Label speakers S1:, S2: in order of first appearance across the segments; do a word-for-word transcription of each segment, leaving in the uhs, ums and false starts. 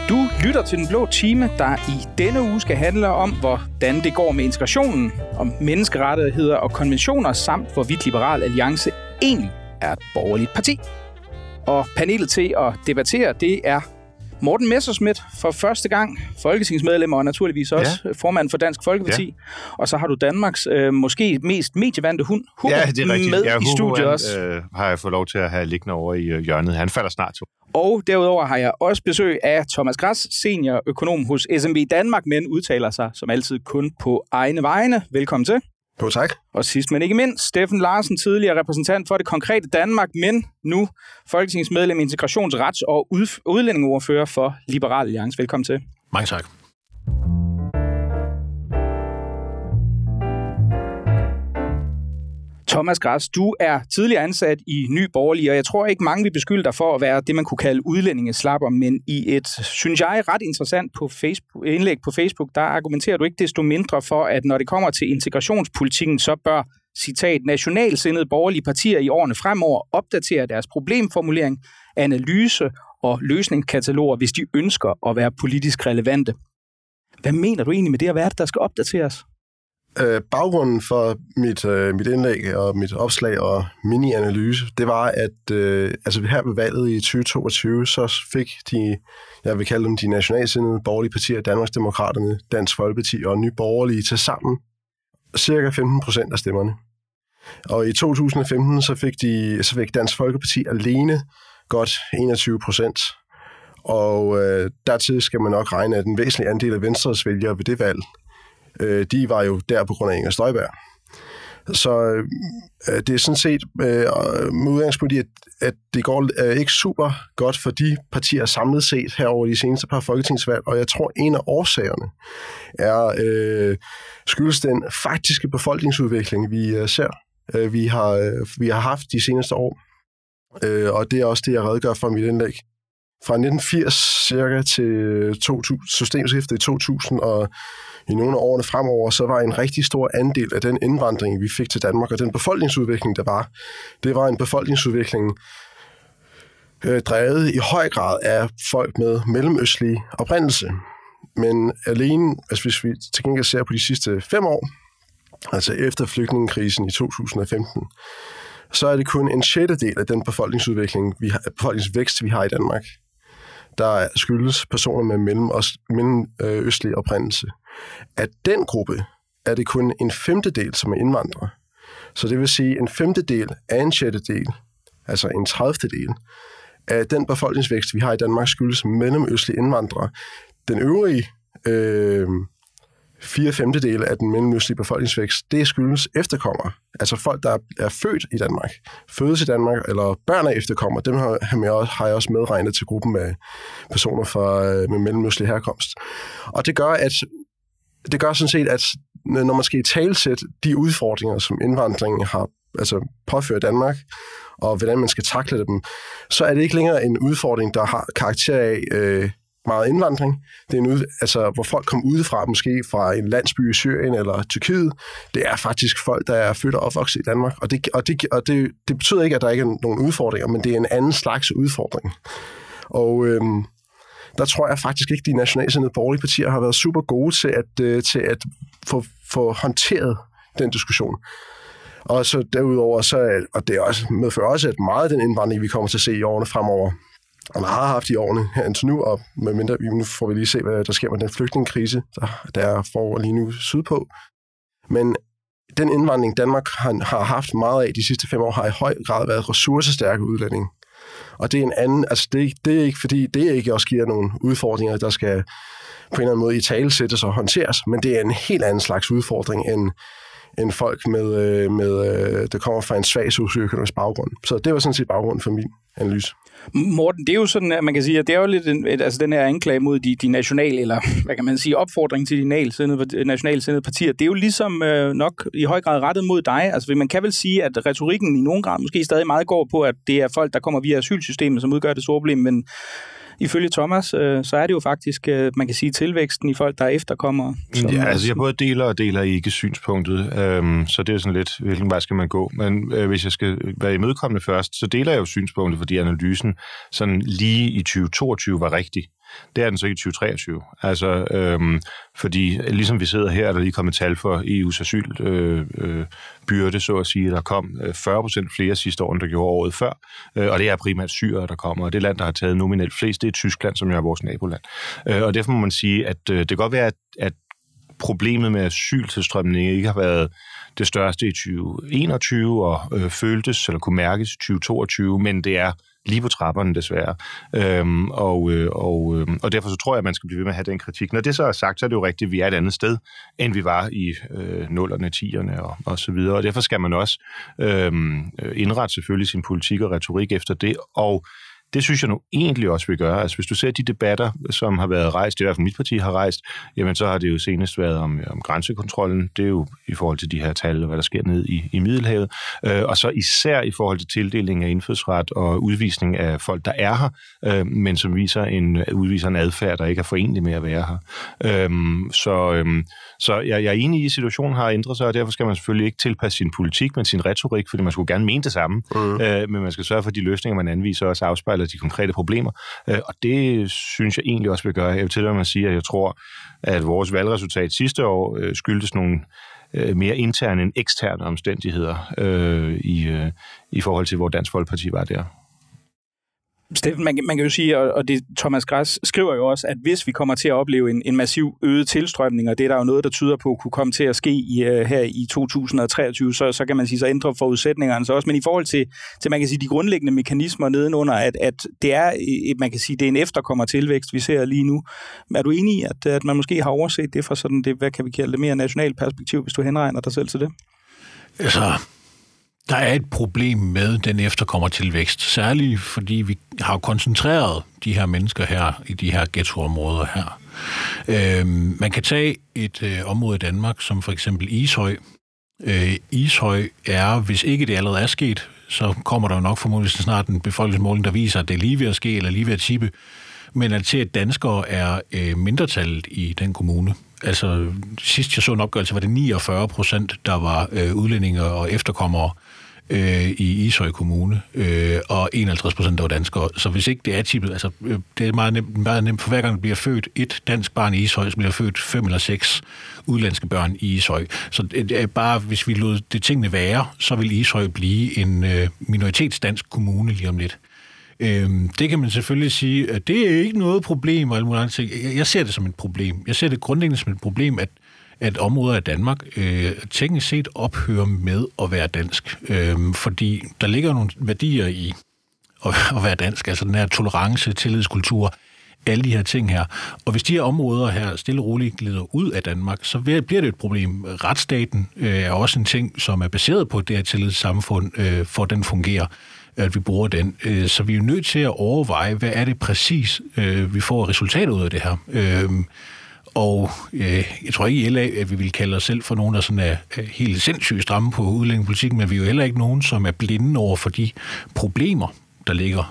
S1: Du lytter til Den Blå Time, der i denne uge skal handle om, hvordan det går med integrationen, om menneskerettigheder og konventioner, samt hvorvidt Liberal Alliance egentlig er et borgerligt parti. Og panelet til at debattere, det er Morten Messerschmidt for første gang, folketingsmedlem og naturligvis også ja. formand for Dansk Folkeparti. Ja. Og så har du Danmarks øh, måske mest medievante hund, Hugo,
S2: ja, det er rigtigt.
S1: med
S2: ja,
S1: i studiet
S2: han,
S1: også.
S2: Øh, har jeg fået lov til at have liggende over i øh, hjørnet. Han falder snart til.
S1: Og derudover har jeg også besøg af Thomas Græs, seniorøkonom hos S M V Danmark, men udtaler sig som altid kun på egne vegne. Velkommen til.
S3: Jo, tak.
S1: Og sidst men ikke mindst, Steffen Larsen, tidligere repræsentant for det konkrete Danmark, men nu folketingsmedlem, integrationsrets- og udlændingeordfører for Liberal Alliance. Velkommen til.
S3: Mange tak.
S1: Thomas Græs, du er tidligere ansat i Ny Borgerlige, og jeg tror ikke mange vil beskylde dig for at være det, man kunne kalde udlændingeslapper, men i et, synes jeg, ret interessant på Facebook, indlæg på Facebook, der argumenterer du ikke desto mindre for, at når det kommer til integrationspolitikken, så bør, citat, nationalsindede borgerlige partier i årene fremover opdatere deres problemformulering, analyse og løsningskataloger, hvis de ønsker at være politisk relevante. Hvad mener du egentlig med det at være det, der skal opdateres?
S3: Øh, baggrunden for mit, øh, mit indlæg og mit opslag og mini-analyse, det var, at øh, altså her ved valget i tyve toogtyve, så fik de, jeg vil kalde dem de nationalsindede borgerlige partier, Danmarksdemokraterne, Dansk Folkeparti og Nye Borgerlige til sammen, cirka femten procent af stemmerne. Og i to tusind og femten, så fik, de, så fik Dansk Folkeparti alene godt enogtyve procent. Og øh, dertil skal man nok regne, at en væsentlig andel af Venstres vælgere ved det valg, de var jo der på grund af Inger Støjberg. Så øh, det er sådan set øh, med udgangspunkt i, at, at det går øh, ikke super godt for de partier samlet set her over de seneste par folketingsvalg, og jeg tror, en af årsagerne er øh, skyldes den faktiske befolkningsudvikling, vi øh, ser, øh, vi, har, øh, vi har haft de seneste år. Øh, og det er også det, jeg redegør for i mit indlæg. Fra nitten firs cirka til to tusind, systemskiftet i to tusind, og i nogle af årene fremover, så var en rigtig stor andel af den indvandring, vi fik til Danmark, og den befolkningsudvikling, der var, det var en befolkningsudvikling øh, drevet i høj grad af folk med mellemøstlig oprindelse. Men alene, altså hvis vi til gengæld ser på de sidste fem år, altså efter flygtningekrisen i to tusind og femten, så er det kun en sjettedel af den befolkningsudvikling, vi har, befolkningsvækst, vi har i Danmark, der skyldes personer med mellemøstlig oprindelse. Af den gruppe er det kun en femtedel, som er indvandrere. Så det vil sige, en femtedel af en sjettedel, altså en tredjedel af den befolkningsvækst, vi har i Danmark, skyldes mellemøstlige indvandrere. Den øvrige øh, fire femtedele af den mellemøstlige befolkningsvækst, det skyldes efterkommere. Altså folk, der er født i Danmark, fødes i Danmark, eller børn af efterkommere, dem har jeg også medregnet til gruppen af personer fra, med mellemøstlig herkomst. Og det gør, at det gør sådan set, at når man skal i talesætte de udfordringer, som indvandringen har altså påført Danmark, og hvordan man skal takle dem, så er det ikke længere en udfordring, der har karakter af øh, meget indvandring. Det er en ud, altså, hvor folk kommer udefra, måske fra en landsby i Syrien eller Tyrkiet. Det er faktisk folk, der er født og opvokset i Danmark. Og, det, og, det, og det, det betyder ikke, at der ikke er nogen udfordringer, men det er en anden slags udfordring. Og øhm, der tror jeg faktisk ikke, at de nationalsindede borgerlige partier har været super gode til at, øh, til at få, få håndteret den diskussion. Og så derudover, så, og det også, medfører også, at meget af den indvandring, vi kommer til at se i årene fremover, og man har haft i årene her indtil nu, og medmindre, nu får vi lige se, hvad der sker med den flygtningekrise, der, der foregår lige nu sydpå. Men den indvandring, Danmark har, har haft meget af de sidste fem år, har i høj grad været ressourcestærke udlændinge. Og det er en anden, altså det, det er ikke fordi, det ikke også giver nogle udfordringer, der skal på en eller anden måde i tale sættes og håndteres, men det er en helt anden slags udfordring end, end folk, med, med, der kommer fra en svag socioøkonomisk baggrund. Så det var sådan set baggrunden for min analyse.
S1: Morten, det er jo sådan, at man kan sige, at det er jo lidt en, altså den her anklage mod de, de nationale, eller hvad kan man sige, opfordring til de nationalsindede partier, det er jo ligesom øh, nok i høj grad rettet mod dig. Altså man kan vel sige, at retorikken i nogen grad måske stadig meget går på, at det er folk, der kommer via asylsystemet, som udgør det store problem, men ifølge Thomas, øh, så er det jo faktisk, øh, man kan sige, tilvæksten i folk, der er efterkommere. Som,
S2: ja, altså jeg både deler og deler ikke synspunktet, øhm, så det er sådan lidt, hvilken vej skal man gå. Men øh, hvis jeg skal være imødekommende først, så deler jeg jo synspunktet, fordi analysen sådan lige i tyve toogtyve var rigtig. Det er den så ikke i tyve treogtyve. Altså, øhm, fordi ligesom vi sidder her, er der lige kommet tal for E U's asylbyrde, øh, øh, så at sige, der kom fyrre procent flere sidste år, end der gjorde året før, øh, og det er primært syrere, der kommer, og det land, der har taget nominelt flest, det er Tyskland, som er vores naboland. Øh, og derfor må man sige, at øh, det kan godt være, at, at problemet med asyltilstrømning ikke har været det største i tyve enogtyve og øh, føltes eller kunne mærkes i tyve toogtyve, men det er lige på trapperne desværre. Øhm, og, øh, og, øh, og derfor så tror jeg, at man skal blive ved med at have den kritik. Når det så er sagt, så er det jo rigtigt, at vi er et andet sted, end vi var i øh, nullerne, tierne og, og så videre. Og derfor skal man også øh, indrette selvfølgelig sin politik og retorik efter det, og det synes jeg nu egentlig også vil gøre. Altså hvis du ser de debatter, som har været rejst, det er i hvert fald mit parti har rejst, jamen så har det jo senest været om, om grænsekontrollen. Det er jo i forhold til de her tal, hvad der sker ned i, i Middelhavet. Øh, og så især i forhold til tildeling af indfødsret og udvisning af folk, der er her, øh, men som viser en, udviser en adfærd, der ikke er forenlig med at være her. Øh, så øh, så jeg, jeg er enig i, at situationen har ændret sig, og derfor skal man selvfølgelig ikke tilpasse sin politik, men sin retorik, fordi man skulle gerne mene det samme. Mm. Øh, men man skal sørge for, at de løsninger, man anviser, også afspejler de konkrete problemer. Og det synes jeg egentlig også vil gøre. Jeg vil til at sige, at jeg tror, at vores valgresultat sidste år skyldtes nogle mere interne end eksterne omstændigheder øh, i, øh, i forhold til, hvor Dansk Folkeparti var der.
S1: Steffen, man, man kan jo sige, og det Thomas Græs skriver jo også, at hvis vi kommer til at opleve en, en massiv øget tilstrømning, og det er der jo noget, der tyder på kunne komme til at ske i, uh, her i to tusind treogtyve, så, så kan man sige, så ændrer forudsætningerne så også. Men i forhold til, til man kan sige, de grundlæggende mekanismer nedenunder, at, at det er, man kan sige, det er en efterkommertilvækst, vi ser lige nu. Er du enig i, at, at man måske har overset det fra sådan det, hvad kan vi kalde det, mere nationalt perspektiv, hvis du henregner dig selv til det?
S4: Altså, der er et problem med den efterkommertilvækst, særligt fordi vi har koncentreret de her mennesker her i de her ghettoområder her. Øhm, man kan tage et øh, område i Danmark, som for eksempel Ishøj. Øh, Ishøj er, hvis ikke det allerede er sket, så kommer der jo nok formodentlig snart en befolkningsmåling, der viser, at det er lige ved at ske eller lige ved at tippe. Men at til, at danskere er øh, mindretallet i den kommune. Altså, sidst jeg så en opgørelse, var det niogfyrre procent, der var øh, udlændinge og efterkommere øh, i Ishøj Kommune, øh, og enoghalvtreds procent der var danskere. Så hvis ikke det er tippet, altså øh, det er meget nemt, meget nemt, for hver gang der bliver født et dansk barn i Ishøj, så bliver der født fem eller seks udlandske børn i Ishøj. Så det er bare, hvis vi lod det tingene være, så vil Ishøj blive en øh, minoritetsdansk kommune lige om lidt. Øhm, det kan man selvfølgelig sige, at det er ikke noget problem. Jeg ser det som et problem. Jeg ser det grundlæggende som et problem, at, at områder af Danmark øh, teknisk set ophører med at være dansk. Øhm, fordi der ligger nogle værdier i at, at være dansk, altså den her tolerance, tillidskultur, alle de her ting her. Og hvis de her områder her stille og roligt glider ud af Danmark, så bliver det et problem. Retsstaten øh, er også en ting, som er baseret på det her tillidssamfund, øh, for at den fungerer, at vi bruger den. Så vi er jo nødt til at overveje, hvad er det præcis, vi får resultatet ud af det her. Og jeg tror ikke i L A, at vi vil kalde os selv for nogen, der sådan er helt sindssygt stramme på udlændingepolitikken, men vi er jo heller ikke nogen, som er blinde over for de problemer, der ligger.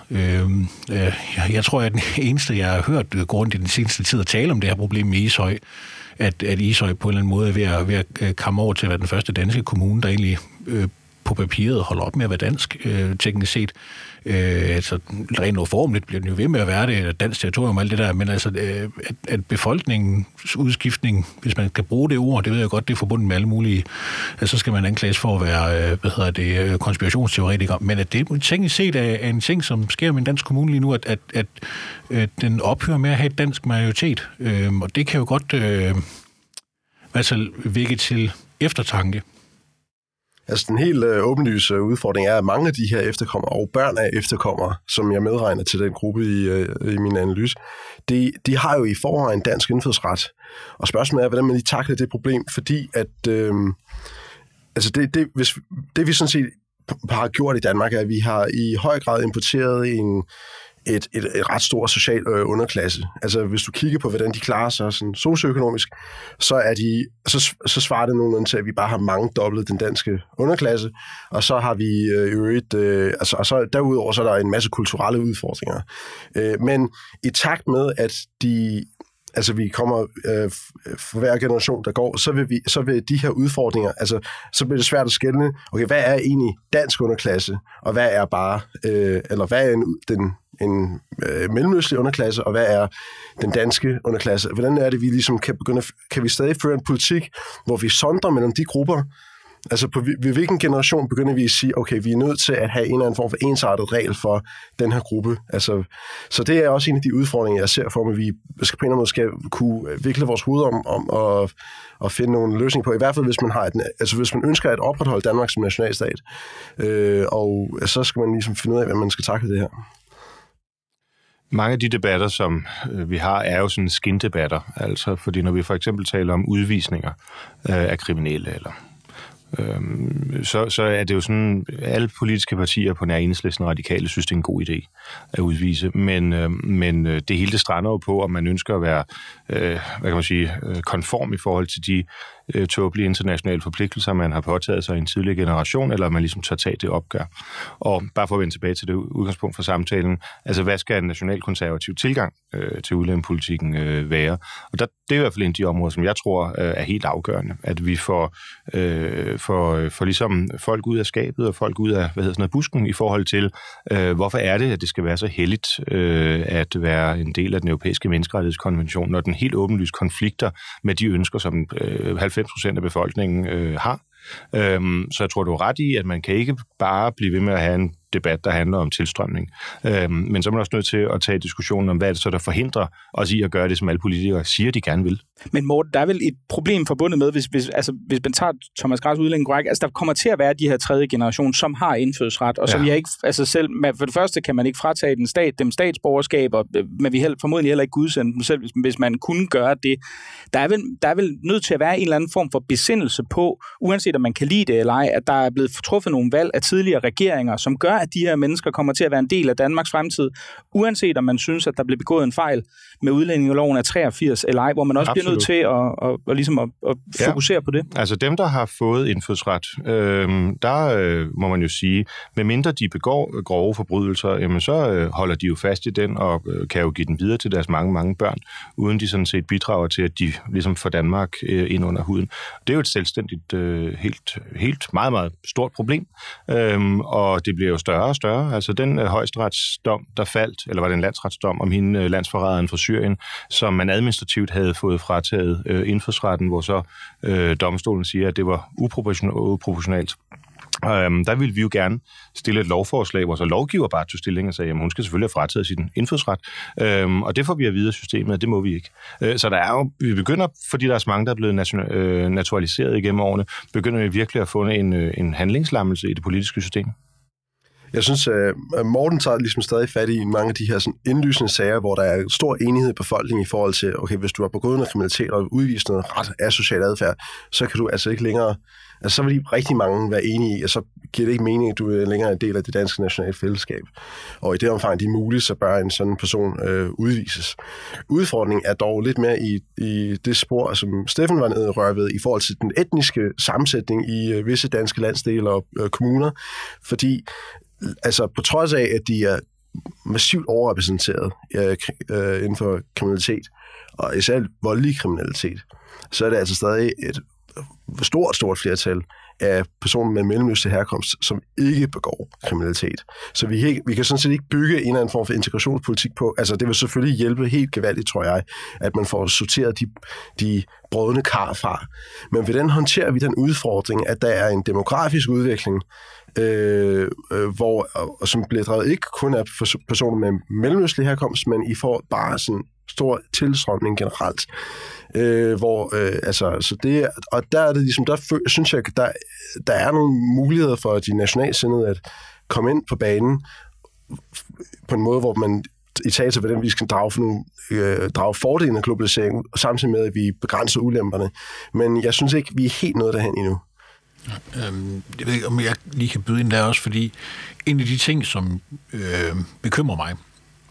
S4: Jeg tror, at den eneste, jeg har hørt gå rundt i den seneste tid at tale om det her problem med Ishøj, at, at Ishøj på en eller anden måde er ved at, ved at komme over til at være den første danske kommune, der egentlig på papiret holder op med at være dansk, øh, teknisk set. Øh, altså, rent uformeligt bliver den jo ved med at være det, dansk territorium og alt det der, men altså, øh, at, at befolkningens udskiftning, hvis man kan bruge det ord, det ved jeg godt, det er forbundet med alle mulige, altså, så skal man anklages for at være, øh, hvad hedder det, konspirationsteoretiker, men at det teknisk set er en ting, som sker med en dansk kommune lige nu, at, at, at øh, den ophører med at have et dansk majoritet, øh, og det kan jo godt øh, altså vække til eftertanke.
S3: Altså, den helt øh, åbenlyse udfordring er, at mange af de her efterkommere, og børn af efterkommere, som jeg medregner til den gruppe i, øh, i min analyse, de, de har jo i forvejen dansk indfødsret. Og spørgsmålet er, hvordan man lige takler det problem, fordi at, øh, altså det, det, hvis, det vi sådan set har gjort i Danmark, er, at vi har i høj grad importeret en Et, et, et ret stor social øh, underklasse. Altså, hvis du kigger på, hvordan de klarer sig sådan socioøkonomisk, så, er de, så, så svarer det nogenlunde til, at vi bare har mange dobbelt den danske underklasse, og så har vi øh, øvrigt, øh, altså, og så derudover så er der en masse kulturelle udfordringer. Øh, men i takt med, at de altså vi kommer øh, for hver generation, der går, så vil, vi, så vil de her udfordringer, altså så bliver det svært at skelne, okay, hvad er egentlig dansk underklasse, og hvad er bare, øh, eller hvad er en, den, en øh, mellemøstlig underklasse, og hvad er den danske underklasse? Hvordan er det, vi ligesom kan begynde, kan vi stadig føre en politik, hvor vi sondrer mellem de grupper? Altså på ved hvilken generation begynder vi at sige, okay, vi er nødt til at have en eller anden form for ensartet regel for den her gruppe. Altså, så det er også en af de udfordringer, jeg ser for mig, at vi skal på en eller anden måde skal kunne vikle vores hoved om, om at, at finde nogle løsninger på. I hvert fald, hvis man har et, altså hvis man ønsker at opretholde Danmark som nationalstat. Øh, og så skal man ligesom finde ud af, hvordan man skal takle det her.
S2: Mange af de debatter, som øh, vi har, er jo sådan skindebatter. Altså, fordi når vi for eksempel taler om udvisninger øh, af kriminelle eller Øhm, så, så er det jo sådan, alle politiske partier på nær Enhedslisten og Radikale synes, det er en god idé at udvise, men, øh, men det hele det strander jo på, om man ønsker at være øh, hvad kan man sige, konform i forhold til de øh, tåbelige internationale forpligtelser, man har påtaget sig i en tidligere generation, eller man ligesom tager tag det opgør. Og bare for at vende tilbage til det udgangspunkt for samtalen, altså hvad skal en nationalkonservativ tilgang øh, til udlændingepolitikken øh, være? Og der, det er i hvert fald en af de områder, som jeg tror øh, er helt afgørende, at vi får, øh, får, får ligesom folk ud af skabet og folk ud af hvad hedder sådan noget, busken i forhold til, øh, hvorfor er det, at det skal være så heldigt øh, at være en del af den europæiske menneskerettighedskonvention, når den helt åbenlyst konflikter med de ønsker, som øh, halvfems procent af befolkningen øh, har. Øhm, så jeg tror, du er ret i, at man kan ikke bare blive ved med at have en debat, der handler om tilstrømning. Øhm, men så er man også nødt til at tage diskussionen om, hvad er det så, der forhindrer os i at gøre det, som alle politikere siger, de gerne vil.
S1: Men Morten, der er vel et problem forbundet med, hvis, hvis, altså, hvis man tager Thomas Græs udlænding korrekt, altså der kommer til at være de her tredje generation, som har indfødsret, og som ja. jeg ikke, altså selv, for det første kan man ikke fratage den stat, dem statsborgerskaber, men vi heller, formodentlig heller ikke udsende dem selv, hvis, hvis man kunne gøre det. Der er, vel, der er vel nødt til at være en eller anden form for besindelse på, uanset om man kan lide det eller ej, at der er blevet truffet nogle valg af tidligere regeringer, som gør, at de her mennesker kommer til at være en del af Danmarks fremtid, uanset om man synes, at der blev begået en fejl med udlændingeloven af treogfirs eller ej, hvor man også Absolut. bliver nødt til at, at, at, ligesom at, at fokusere ja. på det.
S2: Altså dem, der har fået indfødsret, øh, der øh, må man jo sige, medmindre de begår grove forbrydelser, jamen så øh, holder de jo fast i den og øh, kan jo give den videre til deres mange, mange børn, uden de sådan set bidrager til, at de ligesom får Danmark øh, ind under huden. Det er jo et selvstændigt, øh, helt, helt meget, meget stort problem, øh, og det bliver jo større og større. Altså den øh, højesteretsdom, der faldt, eller var det en landsretsdom om hende, øh, landsforræderen fra Syrien, som man administrativt havde fået frataget øh, indfødsretten, hvor så øh, domstolen siger, at det var uproportionalt. Øhm, der ville vi jo gerne stille et lovforslag, hvor så lovgiver bare tog stilling og sagde, at hun skal selvfølgelig have frataget sin indfødsret. Øhm, og det får vi at vide af systemet, og det må vi ikke. Øh, så der er jo, vi begynder, fordi der er så mange, der er blevet nation, øh, naturaliseret igennem årene, begynder vi virkelig at få en, en handlingslammelse i det politiske system.
S3: Jeg synes, at Morten tager ligesom stadig fat i mange af de her sådan indlysende sager, hvor der er stor enighed i befolkningen i forhold til, okay, hvis du har begået noget kriminalitet og udvist noget ret asocial adfærd, så kan du altså ikke længere, altså så vil de rigtig mange være enige i, og så giver det ikke mening, at du er længere en del af det danske nationale fællesskab. Og i det omfang, det er muligt, så bør en sådan person øh, udvises. Udfordringen er dog lidt mere i, i det spor, som Steffen var nede rør ved, i forhold til den etniske sammensætning i øh, visse danske landsdele og øh, kommuner, fordi altså på trods af, at de er massivt overrepræsenteret øh, øh, inden for kriminalitet, og især voldelig kriminalitet, så er det altså stadig et stort, stort flertal af personer med mellemøstlig herkomst, som ikke begår kriminalitet. Så vi kan, vi kan sådan set ikke bygge en eller anden form for integrationspolitik på. Altså det vil selvfølgelig hjælpe helt gevaldigt, tror jeg, at man får sorteret de, de brødne kar fra. Men hvordan håndterer vi den udfordring, at der er en demografisk udvikling, Øh, øh, hvor, og som bliver drevet ikke kun af personer med mellemøstlig herkomst, men I får bare sådan stor tilstrømning generelt. Øh, hvor, øh, altså, så det, og der er det ligesom, der synes jeg, der, der er nogle muligheder for de nationalsindede at komme ind på banen på en måde, hvor man i tale til, hvordan vi skal drage, for nogle, øh, drage fordelen af globalisering, samtidig med, at vi begrænser ulemperne. Men jeg synes ikke, vi er helt nået derhen endnu.
S4: Øhm, jeg ved ikke, om jeg lige kan byde ind der også, fordi en af de ting, som øh, bekymrer mig,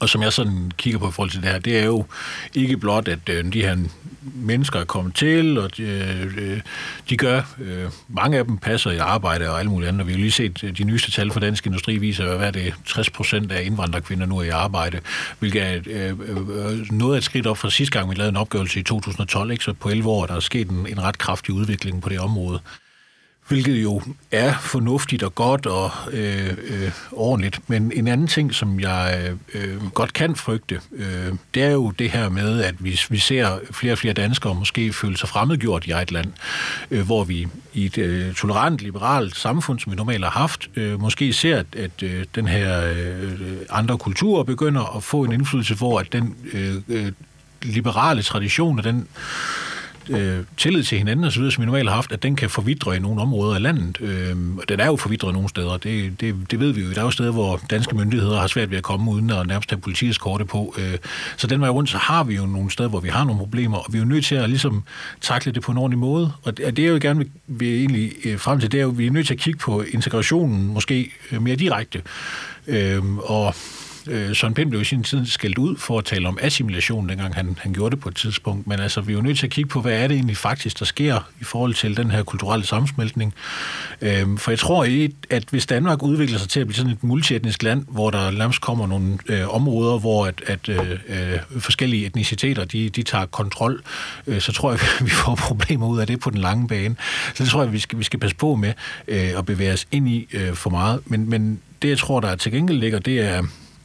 S4: og som jeg sådan kigger på i forhold til det her, det er jo ikke blot, at øh, de her mennesker er kommet til, og de, øh, de gør, øh, mange af dem passer i arbejde og alt muligt andet. Og vi har lige set, de nyeste tal for Dansk Industri viser, hvad det er tres procent af indvandrerkvinder nu er i arbejde, hvilket er øh, øh, noget af et skridt op fra sidste gang, vi lavede en opgørelse i to tusind og tolv, ikke? Så på elleve år der er sket en, en ret kraftig udvikling på det område. Hvilket jo er fornuftigt og godt og øh, øh, ordentligt. Men en anden ting, som jeg øh, godt kan frygte, øh, det er jo det her med, at hvis vi ser flere og flere danskere måske føle sig fremmedgjort i eget land, øh, hvor vi i et øh, tolerant, liberalt samfund, som vi normalt har haft, øh, måske ser, at, at øh, den her øh, andre kulturer begynder at få en indflydelse, hvor at den øh, øh, liberale tradition og den Øh, tillid til hinanden og så videre, som vi normalt har haft, at den kan forvidre i nogle områder af landet. Øh, den er jo forvidret nogle steder, det, det, det ved vi jo. Der er jo steder, hvor danske myndigheder har svært ved at komme uden at nærmest have politieskorte på. Øh, så den vej rundt, så har vi jo nogle steder, hvor vi har nogle problemer, og vi er jo nødt til at ligesom takle det på en ordentlig måde. Og det, det er jo gerne vil, vil egentlig øh, frem til, det er jo, vi er nødt til at kigge på integrationen måske øh, mere direkte. Øh, og Søren Pind blev i sin tid skældt ud for at tale om assimilation, dengang han, han gjorde det på et tidspunkt. Men altså, vi er jo nødt til at kigge på, hvad er det egentlig faktisk, der sker i forhold til den her kulturelle sammensmeltning. Øhm, for jeg tror, at hvis Danmark udvikler sig til at blive sådan et multietnisk land, hvor der nærmest kommer nogle øh, områder, hvor at, at øh, forskellige etniciteter, de, de tager kontrol, øh, så tror jeg, at vi får problemer ud af det på den lange bane. Så det tror jeg, at vi skal, vi skal passe på med øh, at bevæge os ind i øh, for meget. Men, men det, jeg tror, der til gengæld ligger, det er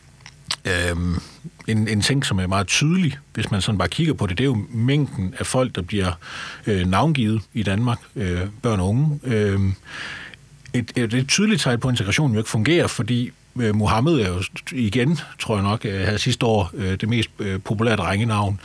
S4: Øhm, en, en ting, som er meget tydelig, hvis man sådan bare kigger på det, det er jo mængden af folk, der bliver øh, navngivet i Danmark, øh, børn og unge. Øh, et, et, et tydeligt tegn på, at integrationen jo ikke fungerer, fordi øh, Mohammed er jo igen, tror jeg nok, havde sidste år øh, det mest øh, populære drengenavn.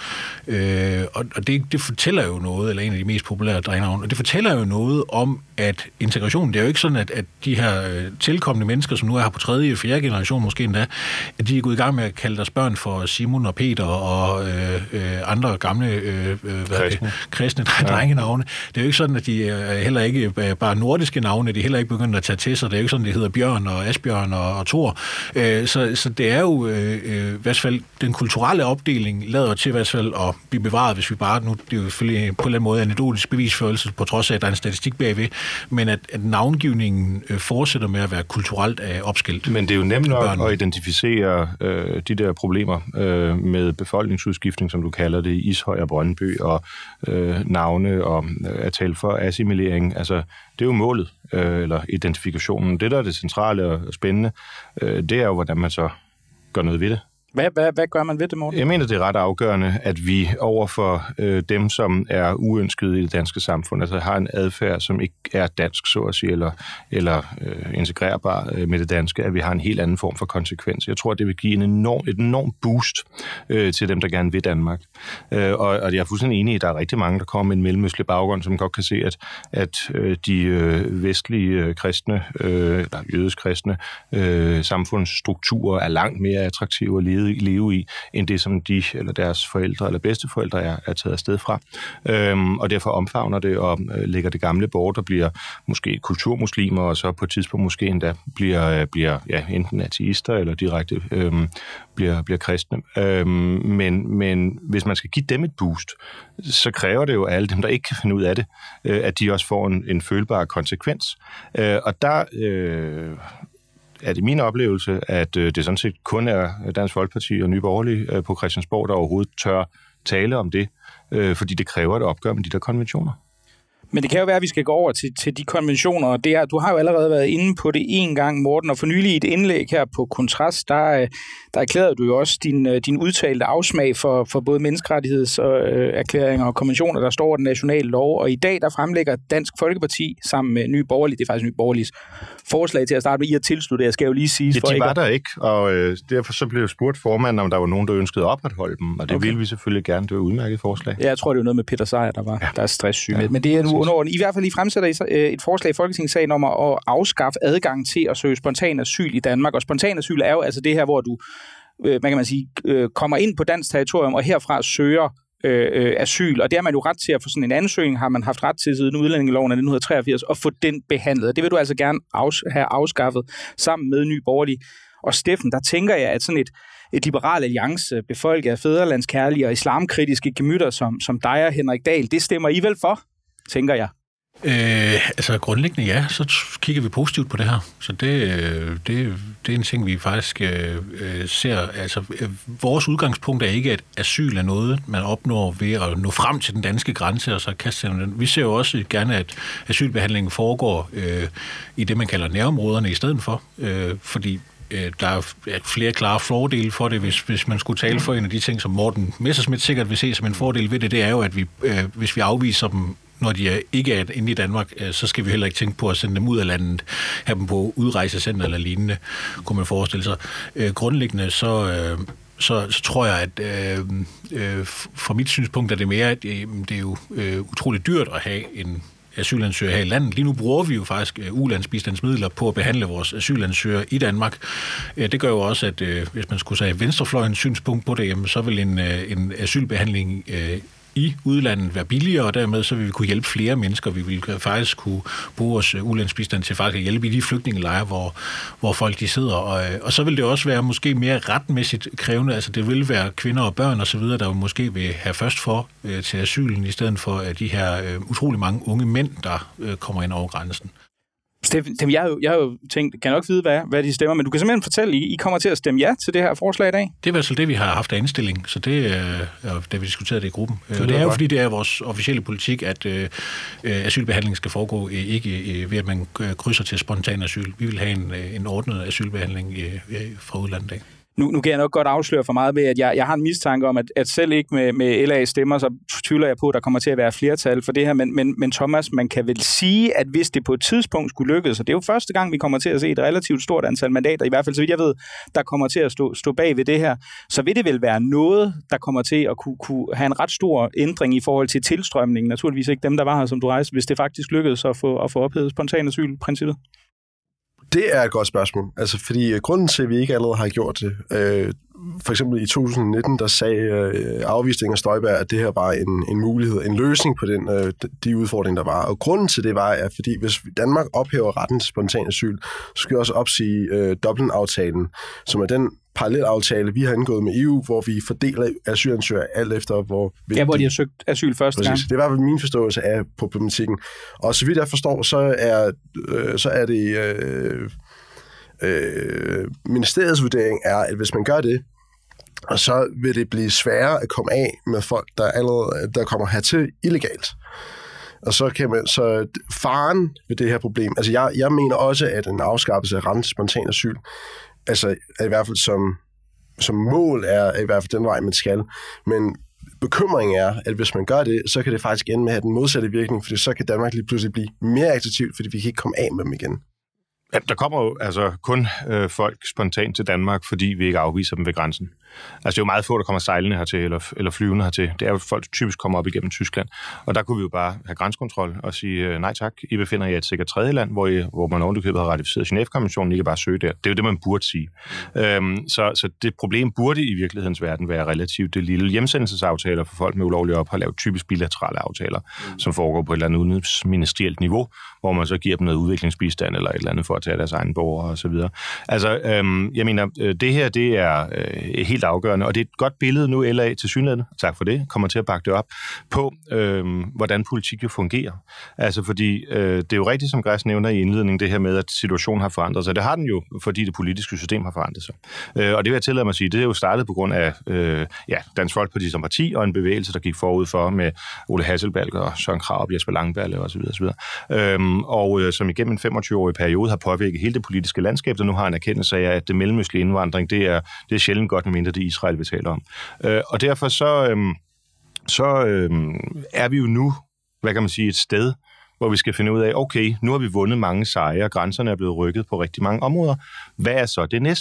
S4: Øh, og og det, det fortæller jo noget, eller en af de mest populære drengenavn, og det fortæller jo noget om, at integrationen, det er jo ikke sådan, at, at de her øh, tilkommende mennesker, som nu er her på tredje og fjerde generation måske endda, at de er gået i gang med at kalde deres børn for Simon og Peter og øh, øh, andre gamle øh, hvad kristne, det, kristne drengenavne. Det er jo ikke sådan, at de er heller ikke bare nordiske navne, de er heller ikke begyndt at tage til sig. Det er jo ikke sådan, det hedder Bjørn og Asbjørn og, og Thor. Øh, så, så det er jo øh, i hvert fald den kulturelle opdeling lader til i hvert fald at blive bevaret, hvis vi bare, nu det er jo selvfølgelig på en eller anden måde anekdotisk bevisførelse, på trods af, at der er en statistik bagved, men at, at navngivningen øh, fortsætter med at være kulturelt øh, opskilt.
S2: Men det er jo nemt nok at identificere øh, de der problemer øh, med befolkningsudskiftning, som du kalder det, i Ishøj og Brøndby, og øh, navne og øh, at tale for assimilering. Altså, det er jo målet, øh, eller identifikationen. Det, der er det centrale og spændende, øh, det er jo, hvordan man så gør noget ved det.
S1: Hvad, hvad, hvad gør man ved det, Morten?
S2: Jeg mener, det er ret afgørende, at vi overfor øh, dem, som er uønskede i det danske samfund, altså har en adfærd, som ikke er dansk, så at sige, eller, eller øh, integrerbar øh, med det danske, at vi har en helt anden form for konsekvens. Jeg tror, det vil give en enorm, et enormt boost øh, til dem, der gerne vil Danmark. Øh, og, og jeg er fuldstændig enig i, at der er rigtig mange, der kommer med en mellemøstlig baggrund, som godt kan se, at, at øh, de øh, vestlige øh, kristne, øh, eller jødisk kristne øh, samfundsstrukturer er langt mere attraktive at leve leve i, end det, som de eller deres forældre eller bedsteforældre er, er taget afsted fra. Øhm, og derfor omfavner det og øh, lægger det gamle bort og bliver måske kulturmuslimer, og så på et tidspunkt måske endda bliver, bliver ja, enten ateister eller direkte øh, bliver, bliver kristne. Øhm, men, men hvis man skal give dem et boost, så kræver det jo alle dem, der ikke kan finde ud af det, øh, at de også får en, en følbar konsekvens. Øh, og der øh, er det min oplevelse, at øh, det sådan set kun er Dansk Folkeparti og Nye Borgerlige øh, på Christiansborg, der overhovedet tør tale om det, øh, fordi det kræver et opgør med de der konventioner.
S1: Men det kan jo være, at vi skal gå over til, til de konventioner, og det er, du har jo allerede været inde på det en gang, Morten, og for nylig i et indlæg her på Kontrast, der, der erklærede du jo også din, din udtalte afsmag for, for både menneskerettighedserklæringer og konventioner, der står over den nationale lov, og i dag der fremlægger Dansk Folkeparti sammen med Nye Borgerlige, det er faktisk Nye Borgerliges forslag til at starte med, I at tilslutte, jeg skal jo lige sige.
S2: Ja, de var der ikke, og øh, derfor så blev spurgt formanden, om der var nogen, der ønskede at opretholde dem, og det okay. ville vi selvfølgelig gerne, det var et udmærket forslag.
S1: Ja, jeg tror, det var noget med Peter Sejer, der var ja. der er stresssyg med,
S2: ja.
S1: men det er nu underordnet. I hvert fald, I fremsætter et forslag i Folketingssagen om at afskaffe adgang til at søge spontan asyl i Danmark. Og spontan asyl er jo altså det her, hvor du, man kan man sige, kommer ind på dansk territorium og herfra søger øh, asyl. Og det har man jo ret til at få sådan en ansøgning, har man haft ret til siden udlændingeloven af nitten treogfirs, og få den behandlet. Og det vil du altså gerne afs- have afskaffet sammen med Nye Borgerlige. og Steffen, der tænker jeg, at sådan et, et liberal alliance befolket af fædrelandskærlige og islamkritiske gemytter som, som dig og Henrik Dahl, det stemmer I vel for, tænker jeg?
S4: Øh, altså grundlæggende ja, så kigger vi positivt på det her. Så det, det, det er en ting, vi faktisk øh, ser. Altså, øh, vores udgangspunkt er ikke, at asyl er noget, man opnår ved at nå frem til den danske grænse og så kaste den. Vi ser jo også gerne, at asylbehandlingen foregår øh, i det, man kalder nærområderne i stedet for, øh, fordi der er flere klare fordele for det, hvis, hvis man skulle tale for en af de ting, som Morten Messerschmidt sikkert vil se som en fordel ved det, det er jo, at vi, øh, hvis vi afviser dem, når de er, ikke er inde i Danmark, øh, så skal vi heller ikke tænke på at sende dem ud af landet, have dem på udrejsecenter eller lignende, kunne man forestille sig. Øh, grundlæggende så... Øh, Så, så tror jeg, at øh, øh, fra mit synspunkt er det mere, at øh, det er jo øh, utroligt dyrt at have en asylansøgere her i landet. Lige nu bruger vi jo faktisk ulandsbistandsmidler på at behandle vores asylansøgere i Danmark. Det gør jo også, at hvis man skulle sige venstrefløjens synspunkt på det, jamen, så vil en, en asylbehandling i udlandet være billigere, og dermed så vil vi kunne hjælpe flere mennesker. Vi vil faktisk kunne bruge vores ulandsbistand til faktisk at hjælpe i de flygtningelejre, hvor, hvor folk de sidder. Og, og så vil det også være måske mere retmæssigt krævende, altså det vil være kvinder og børn og så videre, der måske vil have først for øh, til asylen, i stedet for øh, de her øh, utrolig mange unge mænd, der øh, kommer ind over grænsen.
S1: Steffen, jeg har jo, jeg har jo tænkt, kan nok vide, hvad, hvad de stemmer, men du kan simpelthen fortælle, I, I kommer til at stemme ja til det her forslag i dag?
S4: Det er altså det, vi har haft af indstilling, så det er øh, det, vi diskuterede det i gruppen. Det, det er jo, fordi det er vores officielle politik, at øh, asylbehandling skal foregå øh, ikke øh, ved, at man øh, krydser til spontan asyl. Vi vil have en, øh, en ordnet asylbehandling øh, øh, fra udlandet af.
S1: Nu, nu kan jeg nok godt afsløre for meget ved, at jeg, jeg har en mistanke om, at, at selv ikke med, med L A stemmer, så tvivler jeg på, at der kommer til at være flertal for det her. Men, men, men Thomas, man kan vel sige, at hvis det på et tidspunkt skulle lykkes, og det er jo første gang, vi kommer til at se et relativt stort antal mandater, i hvert fald så vidt jeg ved, der kommer til at stå, stå bag ved det her, så vil det vel være noget, der kommer til at kunne, kunne have en ret stor ændring i forhold til tilstrømningen. Naturligvis ikke dem, der var her, som du rejste, hvis det faktisk lykkedes at få, at få ophævet spontan asylprincippet.
S3: Det er et godt spørgsmål. Altså, fordi grunden til, at vi ikke allerede har gjort det, øh, for eksempel i to tusind nitten, der sagde øh, afviste Inger Støjberg, at det her var en, en mulighed, en løsning på den, øh, de udfordringer, der var. Og grunden til det var, at fordi hvis Danmark ophæver retten til spontan asyl, så skal vi også opsige øh, Dublin-aftalen, som er den parallelaftale, vi har indgået med E U, hvor vi fordeler asylansøgere alt efter, hvor...
S1: Ja, hvor de har søgt asyl første gang.
S3: Det var vel min forståelse af problematikken. Og så vidt jeg forstår, så er, øh, så er det... Øh, øh, ministeriets vurdering er, at hvis man gør det, og så vil det blive sværere at komme af med folk, der allerede der kommer hertil illegalt. Og så kan man, så faren ved det her problem, altså jeg, jeg mener også, at en afskaffelse af retten til spontan asyl, altså i hvert fald som, som mål er, er i hvert fald den vej, man skal. Men bekymringen er, at hvis man gør det, så kan det faktisk ende med at have den modsatte virkning, fordi så kan Danmark lige pludselig blive mere attraktivt, fordi vi kan ikke komme af med dem igen.
S2: Ja, der kommer jo altså kun øh, folk spontant til Danmark, fordi vi ikke afviser dem ved grænsen. Altså det er jo meget få, der kommer sejlende hertil, eller, eller flyvende hertil. Det er jo folk, der typisk kommer op igennem Tyskland. Og der kunne vi jo bare have grænsekontrol og sige, øh, nej tak, I befinder jer i et sikkert tredje land, hvor, I, hvor man ovenikøbet har ratificeret Genève-konventionen, I kan bare søge der. Det er jo det, man burde sige. Øhm, så, så det problem burde i virkelighedens verden være relativt det lille. Hjemsendelsesaftaler for folk med ulovlig ophold er jo typisk bilaterale aftaler, mm. som foregår på et eller andet udenrigsministerielt niveau, hvor man så giver dem noget udviklingsbistand eller et eller andet for at tage deres egne borgere og så videre. Altså, øhm, jeg mener, det her, det er øh, helt afgørende, og det er et godt billede nu, L A til synligheden, tak for det, kommer til at bakke det op, på øhm, hvordan politik jo fungerer. Altså, fordi øh, det er jo rigtigt, som Græs nævner i indledningen, det her med, at situationen har forandret sig. Det har den jo, fordi det politiske system har forandret sig. Øh, og det vil jeg tillade mig at sige, det er jo startet på grund af øh, ja, Dansk Folkeparti som parti, og en bevægelse, der gik forud for med Ole Hasselbalch og Søren Krarup, Jesper Langballe og så videre, så videre. Øhm, og øh, som igennem en femogtyve-årig periode har påvirket hele det politiske landskab, der nu har en erkendelse af, at det mellemøstlige indvandring, det er, det er sjældent godt, medmindre det Israel, vi taler om. Øh, og derfor så, øh, så øh, er vi jo nu, hvad kan man sige, et sted, hvor vi skal finde ud af, okay, nu har vi vundet mange sejre, grænserne er blevet rykket på rigtig mange områder. Hvad er så det næste?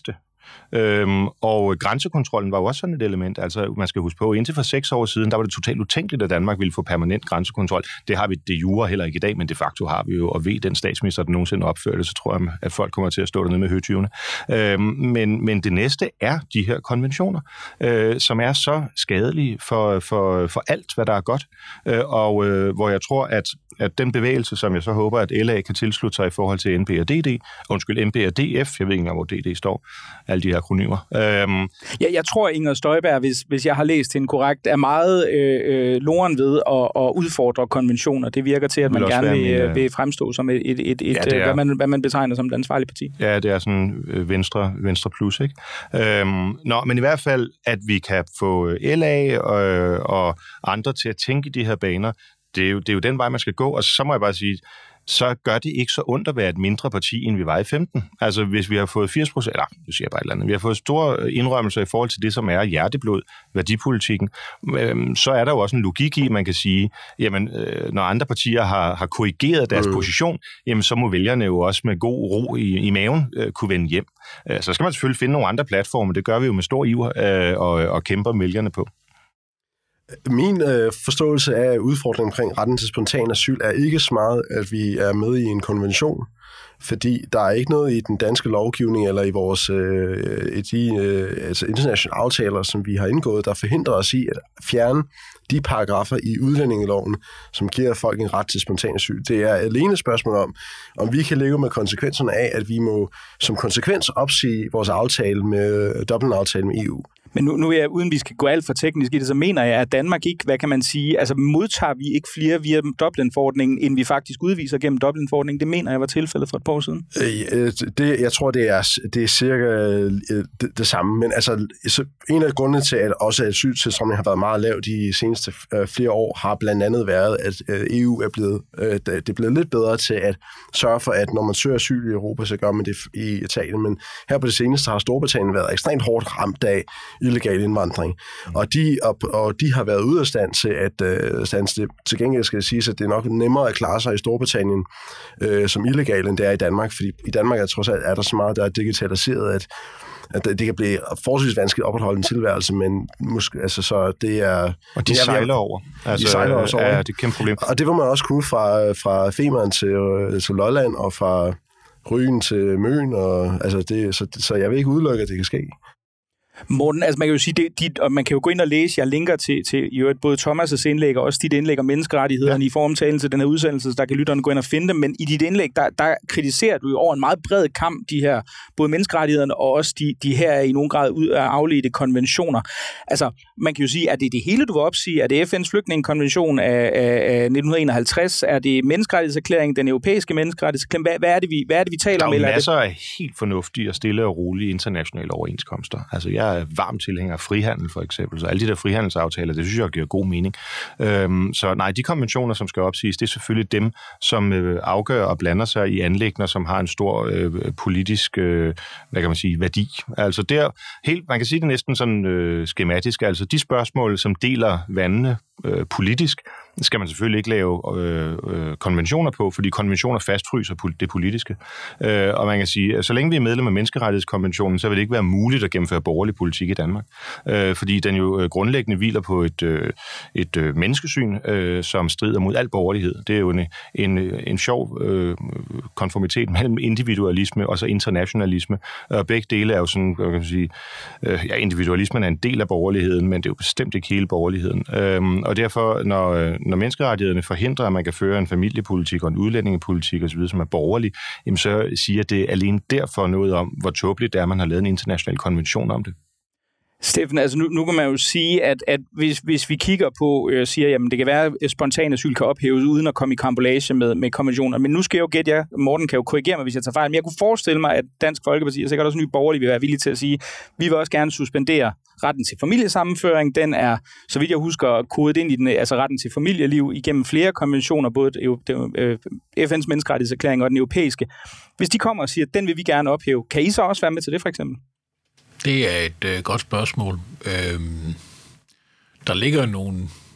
S2: Øhm, og grænsekontrollen var jo også sådan et element. Altså, man skal huske på, indtil for seks år siden, der var det totalt utænkeligt, at Danmark ville få permanent grænsekontrol. Det har vi de jure heller ikke i dag, men de facto har vi jo, og ved den statsminister, der nogensinde opførte det, så tror jeg, at folk kommer til at stå dernede med høtyvene. Øhm, men, men det næste er de her konventioner, øh, som er så skadelige for, for, for alt, hvad der er godt, øh, og øh, hvor jeg tror, at, at den bevægelse, som jeg så håber, at L A kan tilslutte sig i forhold til N B og D D, undskyld, N B og D F, jeg ved ikke engang, hvor D D står, alle de her akronymer. Øhm.
S1: Ja, jeg tror, Inger Støjberg, hvis, hvis jeg har læst hende korrekt, er meget øh, loren ved at, at udfordre konventioner. Det virker til, at man gerne vil, min, vil fremstå som et, et, et, et ja, hvad, man, hvad man betegner som et ansvarligt parti.
S2: Ja, det er sådan venstre, venstre plus, ikke? Øhm, nå, men i hvert fald, at vi kan få L A og, og andre til at tænke i de her baner, det er, jo, det er jo den vej, man skal gå, og så må jeg bare sige, så gør det ikke så ondt at være et mindre parti, end vi var i femten. Altså, hvis vi har fået firs procent, eller nu siger jeg bare et eller andet, vi har fået store indrømmelser i forhold til det, som er hjerteblod, værdipolitikken, så er der jo også en logik i, man kan sige, jamen, når andre partier har, har korrigeret deres mm. position, jamen, så må vælgerne jo også med god ro i, i maven øh, kunne vende hjem. Så skal man selvfølgelig finde nogle andre platforme, det gør vi jo med stor iver øh, og, og kæmper vælgerne på.
S3: Min øh, forståelse af udfordringen omkring retten til spontan asyl er ikke så meget, at vi er med i en konvention, fordi der er ikke noget i den danske lovgivning eller i vores øh, i de øh, altså internationale aftaler, som vi har indgået, der forhindrer os i at fjerne de paragrafer i udlændingeloven, som giver folk en ret til spontan asyl. Det er alene et spørgsmål om, om vi kan leve med konsekvenserne af, at vi må som konsekvens opsige vores aftale med Dublin-aftalen med E U.
S1: Men nu, nu er jeg, uden vi skal gå alt for teknisk i det, så mener jeg, at Danmark ikke, hvad kan man sige, altså modtager vi ikke flere via Dublin-forordningen, end vi faktisk udviser gennem Dublin-forordningen. Det mener jeg var tilfældet for et par år siden.
S3: Øh, det, jeg tror, det er, det er cirka det, det samme. Men altså, en af grundene til, at også asyltilstrømningen har været meget lav de seneste øh, flere år, har blandt andet været, at øh, E U er blevet, øh, det er blevet lidt bedre til at sørge for, at når man søger asyl i Europa, så gør man det i Italien. Men her på det seneste har Storbritannien været ekstremt hårdt ramt af illegal indvandring. Og de, og, og de har været ude af stand til at uh, stands det. Til gengæld skal jeg sige, at det er nok nemmere at klare sig i Storbritannien uh, som illegal, end det er i Danmark, fordi i Danmark er trods alt er der så meget, der er digitaliseret, at, at det kan blive forholdsvis vanskeligt at opretholde en tilværelse, men måske, altså, så det er...
S2: Og de sejler over.
S3: Altså, de sejler også over.
S2: Ja, det er et kæmpe problem.
S3: Og det vil man også kunne fra, fra Femern til, til Lolland, og fra Ryen til Møn, og, altså det, så, så jeg vil ikke udelukke, at det kan ske.
S1: Morten, altså man kan jo sige, det, dit, og man kan jo gå ind og læse, jeg linker til, til jo, både Thomas' indlæg og også dit indlæg om menneskerettighederne ja. I formtalen til den her udsendelse, så der kan lytterne gå ind og finde dem, men i dit indlæg, der, der kritiserer du jo over en meget bred kamp de her, både menneskerettighederne og også de, de her i nogen grad ud af afledte konventioner. Altså, man kan jo sige, at det er det hele, du vil opsige? Er det F N's flygtningekonvention af, af, af nitten enoghalvtreds? Er det menneskerettighedserklæringen, den europæiske menneskerettighedserklæring? Hvad, hvad, er det, vi, hvad er det, vi taler om?
S2: Der er
S1: om,
S2: masser af helt fornuftige og stille og rolige internationale overenskomster. Altså, jeg er varm tilhænger af frihandel, for eksempel. Så alle de der frihandelsaftaler, det synes jeg giver god mening. Øhm, så nej, de konventioner, som skal opsiges, det er selvfølgelig dem, som øh, afgør og blander sig i anliggender, som har en stor øh, politisk, øh, hvad kan man sige, værdi. Altså der, helt, man kan sige det næsten sådan øh, skematisk, altså de spørgsmål, som deler vandene øh, politisk, skal man selvfølgelig ikke lave øh, øh, konventioner på, fordi konventioner fastfryser det politiske. Øh, og man kan sige, at så længe vi er medlem af menneskerettighedskonventionen, så vil det ikke være muligt at gennemføre borgerlig politik i Danmark. Øh, fordi den jo grundlæggende hviler på et, øh, et øh, menneskesyn, øh, som strider mod al borgerlighed. Det er jo en, en, en sjov øh, konformitet mellem individualisme og så internationalisme. Og begge dele er jo sådan, kan man sige, øh, ja, individualismen er en del af borgerligheden, men det er jo bestemt ikke hele borgerligheden. Øh, og derfor, når Når menneskerettighederne forhindrer, at man kan føre en familiepolitik og en udlændingepolitik osv., som er borgerlig, jamen så siger det alene derfor noget om, hvor tåbeligt det er, at man har lavet en international konvention om det.
S1: Steffen, altså nu, nu kan man jo sige, at, at hvis, hvis vi kigger på, øh, siger, jamen det kan være, at spontan asyl kan ophæves uden at komme i karambolage med, med konventioner, men nu skal jeg jo gætte jer, Morten kan jo korrigere mig, hvis jeg tager fejl, men jeg kunne forestille mig, at Dansk Folkeparti, og sikkert også Nye Borgerlige, vil være villige til at sige, vi vil også gerne suspendere retten til familiesammenføring. Den er, så vidt jeg husker, kodet ind i den, altså retten til familieliv igennem flere konventioner, både det, det, øh, F N's menneskerettighedserklæring og den europæiske. Hvis de kommer og siger, at den vil vi gerne ophæve, kan I så også være med til det, for eksempel?
S4: Det er et øh, godt spørgsmål. Øhm, der ligger nogle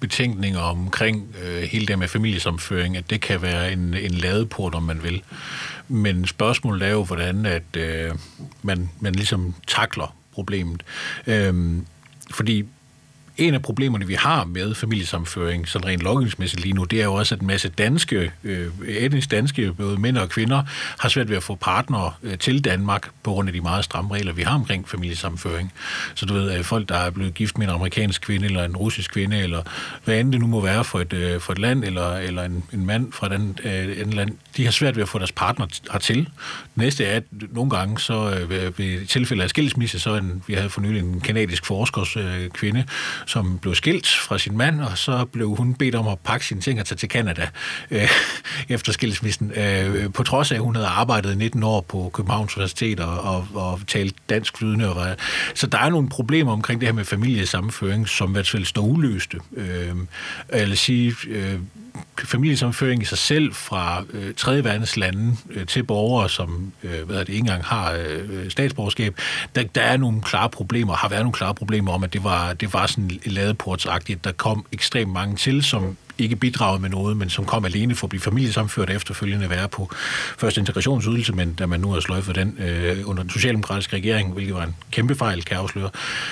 S4: betænkninger omkring øh, hele det med familiesammenføring, at det kan være en, en ladeport, om man vil. Men spørgsmålet er jo, hvordan at, øh, man, man ligesom takler problemet. Øhm, fordi en af problemerne, vi har med familiesammenføring, sådan rent lovgivningsmæssigt lige nu, det er jo også, at en masse danske, øh, etnisk danske, både mænd og kvinder, har svært ved at få partnere øh, til Danmark på grund af de meget stramme regler, vi har omkring familiesammenføring. Så du ved, at folk, der er blevet gift med en amerikansk kvinde, eller en russisk kvinde, eller hvad end det nu må være for et, øh, for et land, eller, eller en, en mand fra et andet, øh, et land, de har svært ved at få deres partner hertil. Det næste er, at nogle gange, så øh, ved tilfælde af skilsmisse, så en, vi havde for nylig en kanadisk forskers øh, kvinde, som blev skilt fra sin mand, og så blev hun bedt om at pakke sine ting og tage til Canada øh, efter skilsmissen. Øh, på trods af, at hun havde arbejdet i nitten år på Københavns Universitet og, og, og talt dansk flydende. Og, så der er nogle problemer omkring det her med familiesammenføring, som i hvert fald står uløste. Øh, jeg vil sige, øh, familiesammenføring i sig selv fra øh, tredje verdens lande øh, til borgere, som øh, hvad det, ikke engang har øh, statsborgerskab, der, der er nogle klare problemer, har været nogle klare problemer om, at det var, det var sådan ladeportsagtigt. Der kom ekstremt mange til, som ikke bidragede med noget, men som kom alene for at blive familiesammenført og efterfølgende være på først integrationsydelse, men da man nu har sløjfet den øh, under den socialdemokratiske regering, hvilket var en kæmpe fejl, kan jeg afsløre,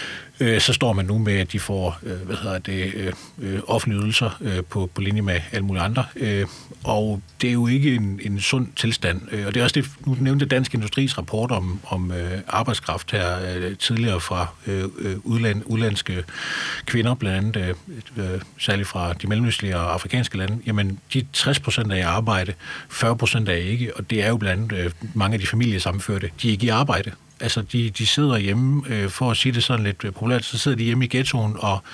S4: så står man nu med, at de får øh, hvad hedder det, øh, offentlige ydelser øh, på, på linje med alle mulige andre. Øh, og det er jo ikke en, en sund tilstand. Øh, og det er også det, nu nævnte Dansk Industris rapport om, om øh, arbejdskraft her øh, tidligere fra øh, udland, udlandske kvinder, blandt andet øh, særligt fra de mellemøstlige og afrikanske lande. Jamen, de tres procent er i arbejde, fyrre procent er ikke, og det er jo blandt andet øh, mange af de familiesammenførte, de er ikke i arbejde. Altså, de, de sidder hjemme, øh, for at sige det sådan lidt populært, så sidder de hjemme i ghettoen, og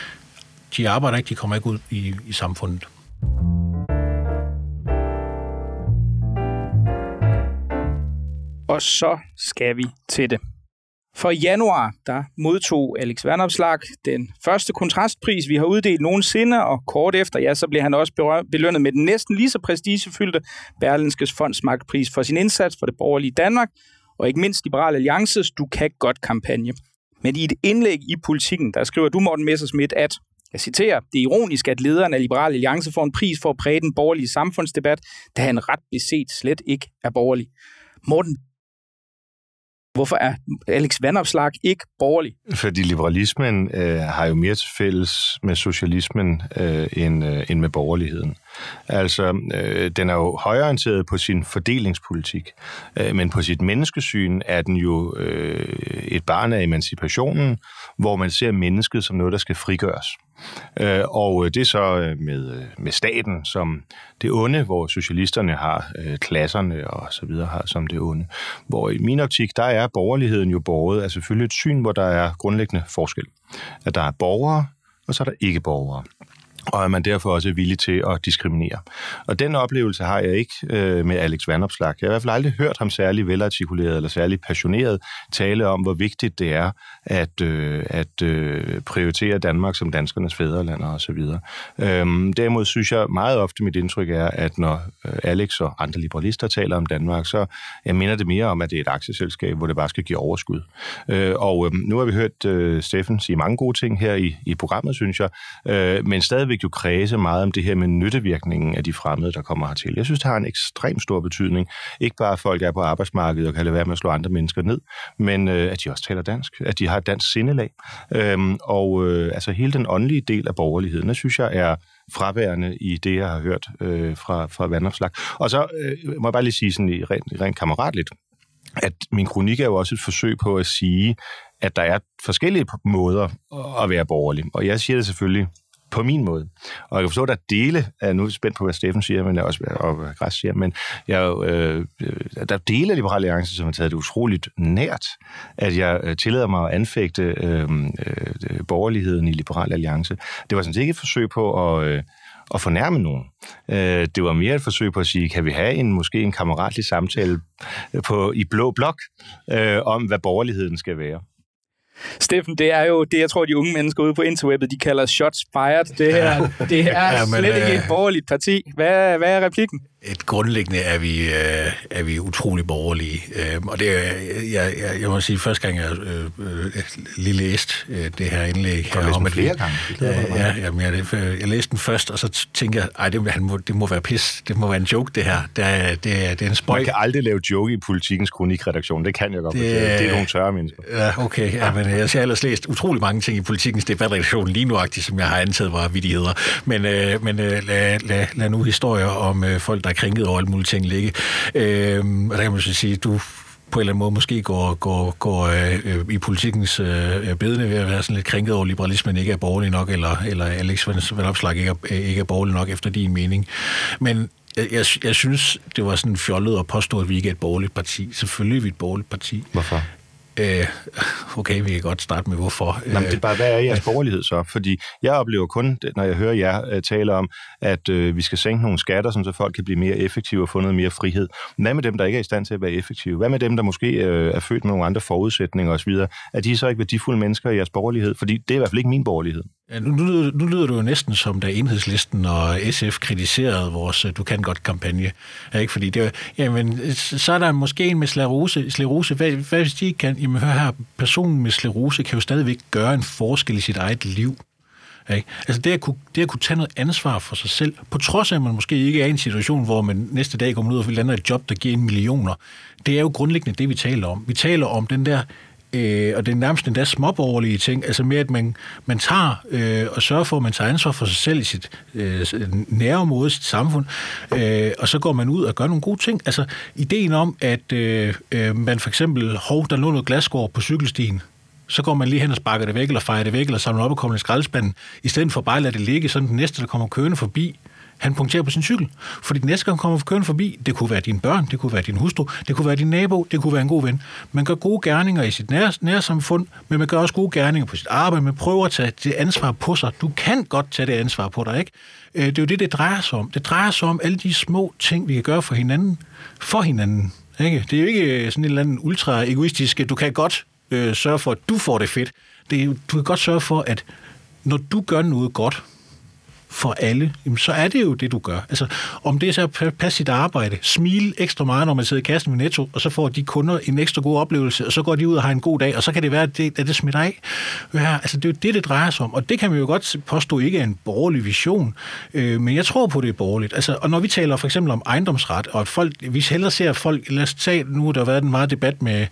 S4: de arbejder ikke, de kommer ikke ud i, i samfundet.
S1: Og så skal vi til det. For i januar, der modtog Alex Vanopslagh den første kontrastpris, vi har uddelt nogensinde, og kort efter, ja, så blev han også belønnet med den næsten lige så prestigefyldte Berlingskes Fondsmarkedpris for sin indsats for det borgerlige Danmark, og ikke mindst Liberal Alliances Du kan godt-kampagne. Men i et indlæg i Politikken, der skriver du, Morten Messerschmidt, at, jeg citerer, det er ironisk, at lederen af Liberal Alliance får en pris for at præge den borgerlige samfundsdebat, da han ret beset slet ikke er borgerlig. Morten, hvorfor er Alex Vanopslagh ikke borgerlig?
S2: Fordi liberalismen øh, har jo mere til fælles med socialismen øh, end, øh, end med borgerligheden. Altså, øh, den er jo højreorienteret på sin fordelingspolitik, øh, men på sit menneskesyn er den jo øh, et barn af emancipationen, hvor man ser mennesket som noget, der skal frigøres. Øh, og det er så med, med staten som det onde, hvor socialisterne har øh, klasserne og så videre har som det onde. Hvor i min optik, der er borgerligheden jo båret af selvfølgelig et syn, hvor der er grundlæggende forskel. At der er borgere, og så er der ikke borgere. Og at man derfor også er villig til at diskriminere. Og den oplevelse har jeg ikke øh, med Alex Vanopslagh. Jeg har i hvert fald aldrig hørt ham særlig velartikuleret eller særlig passioneret tale om, hvor vigtigt det er at, øh, at øh, prioritere Danmark som danskernes fædreland og så videre. Øhm, derimod synes jeg meget ofte, mit indtryk er, at når Alex og andre liberalister taler om Danmark, så jeg minder det mere om, at det er et aktieselskab, hvor det bare skal give overskud. Øh, og øh, nu har vi hørt øh, Steffen sige mange gode ting her i, i programmet, synes jeg, øh, men stadig jo kredse meget om det her med nyttevirkningen af de fremmede, der kommer hertil. Jeg synes, det har en ekstrem stor betydning. Ikke bare, at folk er på arbejdsmarkedet og kan lade være med at slå andre mennesker ned, men øh, at de også taler dansk, at de har et dansk sindelag. Øhm, og øh, altså hele den åndelige del af borgerligheden, der synes jeg er fraværende i det, jeg har hørt øh, fra, fra Vanopslagh. Og så øh, må jeg bare lige sige sådan i rent, rent kammeratligt, at min kronik er jo også et forsøg på at sige, at der er forskellige måder at være borgerlig. Og jeg siger det selvfølgelig på min måde. Og jeg kan forstå, at der er dele, af, nu er jeg spændt på, hvad Steffen siger, men jeg også, og hvad Græs siger, men jeg, øh, der er dele af Liberal Alliance, som har taget det utroligt nært, at jeg tillader mig at anfægte øh, øh, borgerligheden i Liberal Alliance. Det var sådan set ikke et forsøg på at, øh, at fornærme nogen. Øh, det var mere et forsøg på at sige, kan vi have en måske en kammeratlig samtale på, i blå blok øh, om, hvad borgerligheden skal være.
S1: Steffen, det er jo det, jeg tror, de unge mennesker ude på interwebet, de kalder shots fired. Det her, det er ja, men, slet ikke et borgerligt parti. Hvad, hvad er replikken?
S4: Et grundlæggende er vi, øh, er vi utrolig borgerlige. Øh, og det er, jeg, jeg, jeg må sige, første gang jeg øh, øh, lige læste øh, det her indlæg her om, at
S2: flere gange.
S4: Øh, ja, jamen, jeg, jeg læste den først, og så tænkte jeg, ej, det, han må, det må være pis, det må være en joke, det her. Det er, det er, det er en spøj.
S2: Man kan aldrig lave joke i Politikens kronikredaktion, det kan jeg godt fortælle. Det, det er nogle tørre mennesker.
S4: Ja, okay. Ja, men jeg har ellers læst utrolig mange ting i Politikens debatredaktion lige nuagtigt, som jeg har antaget var vittigheder. Men, øh, men øh, lad, lad, lad nu historier om øh, folk, der er krænket over alle mulige ting ligge. Øh, og der kan man så sige, du på en eller anden måde måske går, går, går øh, i Politikens øh, bedende ved at være sådan lidt krænket over liberalismen ikke er borgerlig nok, eller, eller Alex Vanopslagh ikke er, ikke er borgerlig nok efter din mening. Men jeg, jeg, jeg synes, det var sådan fjollet at påstå, at vi ikke er et borgerligt parti. Selvfølgelig er vi et borgerligt parti.
S2: Hvorfor?
S4: Øh, okay, vi kan godt starte med hvorfor.
S2: Nå, men det er bare, hvad er jeres borgerlighed så? Fordi jeg oplever kun, når jeg hører jer uh, tale om, at uh, vi skal sænke nogle skatter, så folk kan blive mere effektive og få noget mere frihed. Hvad med dem, der ikke er i stand til at være effektive? Hvad med dem, der måske uh, er født med nogle andre forudsætninger osv.? Er de så ikke værdifulde mennesker i jeres borgerlighed? Fordi det er i hvert fald ikke min borgerlighed.
S4: Ja, nu, nu, lyder, nu lyder det jo næsten som, da Enhedslisten og S F kritiserede vores Du kan godt kampagne. Ja, ikke? Fordi det var, jamen, så er der måske en med sklerose. sklerose. Hvad, hvad hvis de ikke kan? Jamen hør her, personen med sklerose kan jo stadigvæk gøre en forskel i sit eget liv. Ja, ikke? Altså det at, kunne, det at kunne tage noget ansvar for sig selv, på trods af, at man måske ikke er i en situation, hvor man næste dag kommer ud og lander et job, der giver en millioner. Det er jo grundlæggende det, vi taler om. Vi taler om den der Øh, og det er nærmest den der småborgerlige ting, altså med, at man, man tager øh, og sørger for, at man tager ansvar for sig selv i sit øh, nærområde, sit samfund, øh, og så går man ud og gør nogle gode ting. Altså ideen om, at øh, øh, man for eksempel, hov, der lå noget glasskår på cykelstien, så går man lige hen og sparker det væk, eller fejrer det væk, eller samler op og kommer i skraldespanden, i stedet for bare at lade det ligge, sådan den næste, der kommer kørende forbi, han punkterer på sin cykel. Fordi den næste gang kommer kørende forbi, det kunne være dine børn, det kunne være din hustru, det kunne være din nabo, det kunne være en god ven. Man gør gode gerninger i sit nær, nærsamfund, men man gør også gode gerninger på sit arbejde. Man prøver at tage det ansvar på sig. Du kan godt tage det ansvar på dig, ikke? Det er jo det, det drejer sig om. Det drejer sig om alle de små ting, vi kan gøre for hinanden. For hinanden, ikke? Det er jo ikke sådan en eller anden ultra-egoistisk, du kan godt øh, sørge for, at du får det fedt. Det er, du kan godt sørge for, at når du gør noget godt for alle, så er det jo det, du gør. Altså, om det er så at passe sit arbejde, smile ekstra meget, når man sidder i kassen med Netto, og så får de kunder en ekstra god oplevelse, og så går de ud og har en god dag, og så kan det være, at det, at det smitter af. Ja, altså, det er jo det, det drejer sig om, og det kan man jo godt påstå ikke er en borgerlig vision, øh, men jeg tror på, det er borgerligt. Altså, og når vi taler for eksempel om ejendomsret, og at folk, vi hellere ser folk, lad os tage, nu der har været en meget debat med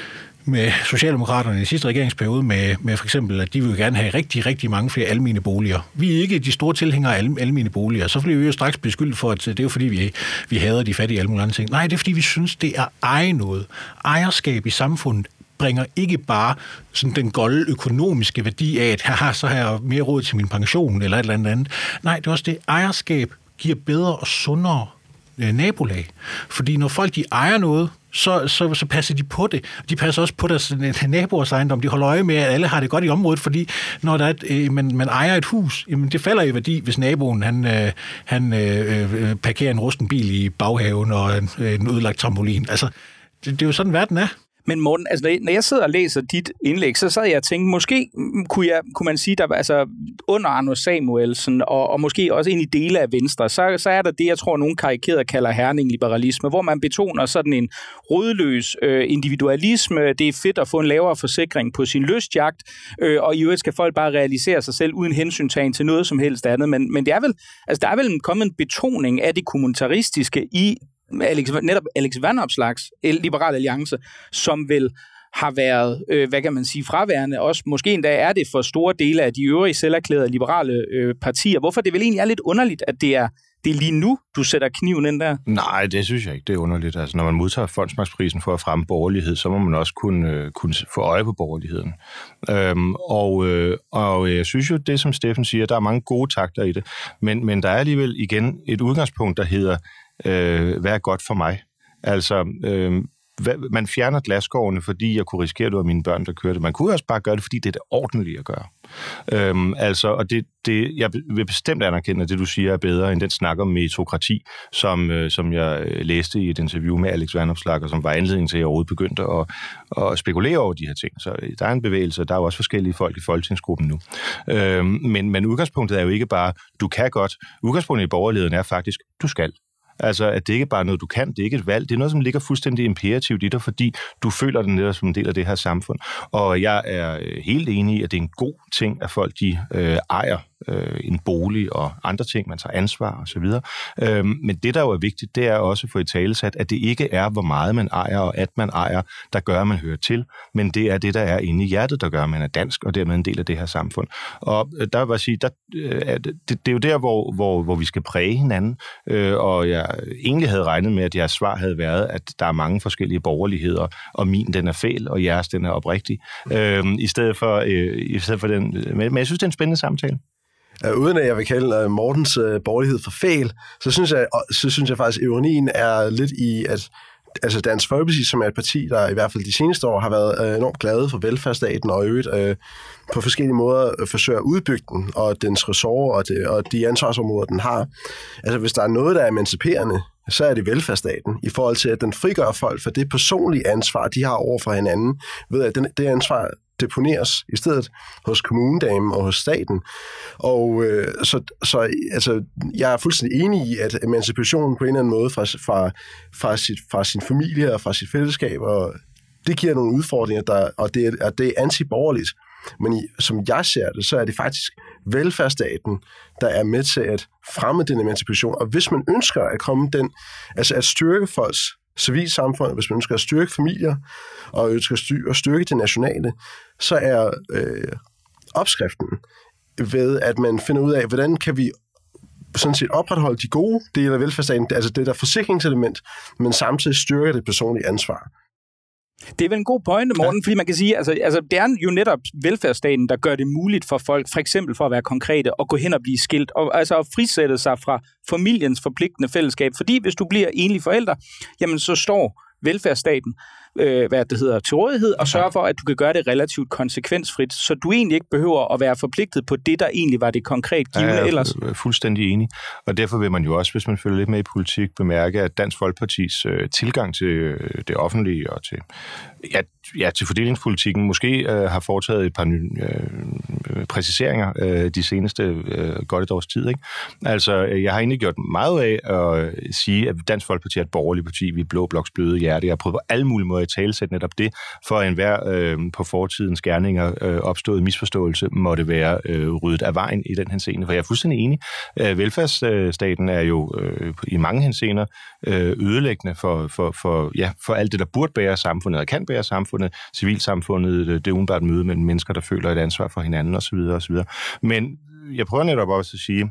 S4: med Socialdemokraterne i sidste regeringsperiode, med, med for eksempel, at de vil gerne have rigtig, rigtig mange flere almene boliger. Vi er ikke de store tilhængere af al, almene boliger. Så bliver vi jo straks beskyldt for, at det er jo fordi, vi, vi hader de fattige alle mulige andre ting. Nej, det er fordi, vi synes, det er eje noget. Ejerskab i samfundet bringer ikke bare sådan den golde økonomiske værdi af, at haha, så har jeg mere råd til min pension, eller et eller andet andet. Nej, det er også det, ejerskab giver bedre og sundere øh, nabolag. Fordi når folk, de ejer noget, Så, så, så passer de på det. De passer også på deres naboers ejendom. De holder øje med, at alle har det godt i området, fordi når der er et, øh, man, man ejer et hus, jamen det falder i værdi, hvis naboen han, øh, han øh, parkerer en rusten bil i baghaven og en, en ødelagt trampolin. Altså, det, det er jo sådan, verden er.
S1: Men Morten, altså, når jeg sidder og læser dit indlæg, så sad jeg og tænkte, måske kunne, jeg, kunne man sige, der altså under Anders Samuelsen, og, og måske også ind i dele af Venstre, så, så er der det, jeg tror, nogen karikeret kalder herning-liberalisme, hvor man betoner sådan en rodløs øh, individualisme. Det er fedt at få en lavere forsikring på sin lystjagt, øh, og i øvrigt skal folk bare realisere sig selv uden hensyntagen til noget som helst andet. Men, men det er vel, altså, der er vel kommet en betoning af det kommunitaristiske i Alex, netop Alex Vanopslaghs Liberal Alliance, som vel har været, øh, hvad kan man sige, fraværende, også måske endda er det for store dele af de øvrige selverklærede liberale øh, partier. Hvorfor det vel egentlig er lidt underligt, at det er, det er lige nu, du sætter kniven ind der?
S2: Nej, det synes jeg ikke, det er underligt. Altså, når man modtager Fondsmarksprisen for at fremme borgerlighed, så må man også kunne, øh, kunne få øje på borgerligheden. Øhm, og, øh, og jeg synes jo, det som Steffen siger, der er mange gode takter i det, men, men der er alligevel igen et udgangspunkt, der hedder, Øh, hvad er godt for mig? Altså, øh, hvad, man fjerner glasskårene, fordi jeg kunne risikere, at det var mine børn, der kørte. Man kunne også bare gøre det, fordi det er det ordentlige at gøre. Øh, altså, og det, det, jeg vil bestemt anerkende, at det, du siger, er bedre end den snak om meritokrati, som, øh, som jeg læste i et interview med Alex Vanopslagh, og som var anledning til, at jeg overhovedet begyndte at, at spekulere over de her ting. Så der er en bevægelse, der er jo også forskellige folk i folketingsgruppen nu. Øh, men, men udgangspunktet er jo ikke bare, du kan godt. Udgangspunktet i borgerligheden er faktisk, du skal. Altså, at det ikke bare er noget, du kan, det er ikke et valg, det er noget, som ligger fuldstændig imperativt i dig, fordi du føler det netop som en del af det her samfund. Og jeg er helt enig i, at det er en god ting, at folk de øh, ejer øh, en bolig og andre ting, man tager ansvar og så videre. Øh, men det, der jo er vigtigt, det er også at få i talesat, at det ikke er, hvor meget man ejer og at man ejer, der gør, at man hører til, men det er det, der er inde i hjertet, der gør, at man er dansk, og dermed en del af det her samfund. Og der vil jeg sige, der, øh, det, det er jo der, hvor, hvor, hvor vi skal præge hinanden, øh, og jeg egentlig havde regnet med, at jeres svar havde været, at der er mange forskellige borgerligheder, og min, den er fæl, og jeres, den er oprigtig, øh, i stedet for, øh, i stedet for den. Men jeg synes, det er en spændende samtale.
S3: Uh, uden at jeg vil kalde uh, Mortens uh, borgerlighed for fæl, så synes jeg, så synes jeg faktisk, at ironien er lidt i, at altså Dansk Folkeparti, som er et parti, der i hvert fald de seneste år har været uh, enormt glade for velfærdsstaten, og i øvrigt uh, på forskellige måder uh, forsøger at udbygge den, og dens ressort, og, det, og de ansvarsområder, den har. Altså hvis der er noget, der er emanciperende, så er det velfærdsstaten, i forhold til, at den frigør folk for det personlige ansvar, de har over for hinanden, ved at den, det ansvar deponeres i stedet hos kommunedamen og hos staten. Og øh, så, så altså, jeg er fuldstændig enig i, at emancipationen på en eller anden måde fra, fra, fra, sit, fra sin familie og fra sit fællesskab, og det giver nogle udfordringer, der, og det er, det er antiborgerligt. Men i, som jeg ser det, så er det faktisk velfærdsstaten, der er med til at fremme den emancipation. Og hvis man ønsker at komme den, altså at styrke folks civilsamfund, hvis man ønsker at styrke familier, og ønsker at styrke det nationale, så er øh, opskriften ved, at man finder ud af, hvordan kan vi sådan set opretholde de gode dele af velfærdsstaten, altså det der forsikringselement, men samtidig styrke det personlige ansvar.
S1: Det er vel en god pointe, Morten, ja. Fordi man kan sige, altså, altså det er jo netop velfærdsstaten, der gør det muligt for folk, for eksempel for at være konkrete, at gå hen og blive skilt, og altså at frisætte sig fra familiens forpligtende fællesskab. Fordi hvis du bliver enlig forælder, jamen så står velfærdsstaten, øh, hvad det hedder, til rådighed, og sørger for, at du kan gøre det relativt konsekvensfrit, så du egentlig ikke behøver at være forpligtet på det, der egentlig var det konkret givende
S2: ja,
S1: ellers.
S2: Jeg er fuldstændig enig, og derfor vil man jo også, hvis man følger lidt med i politik, bemærke, at Dansk Folkepartis øh, tilgang til øh, det offentlige og til, ja, ja, til fordelingspolitikken måske øh, har foretaget et par nye øh, præciseringer øh, de seneste øh, godt et års tid. Ikke? Altså, jeg har egentlig gjort meget af at sige, at Dansk Folkeparti er et borgerligt parti, vi er blå bloks bløde hjerte. Jeg har prøvet på alle mulige måder at talesætte netop det, for enhver øh, på fortidens gerninger øh, opstået misforståelse måtte være øh, ryddet af vejen i den henseende. For jeg er fuldstændig enig. Øh, velfærdsstaten er jo øh, i mange henseender øh, ødelæggende for, for, for, ja, for alt det, der burde bære samfundet og kan bære samfundet, civilsamfundet, det er umiddelbart møde mellem mennesker, der føler et ansvar for hinanden osv. osv. Men jeg prøver netop også at sige,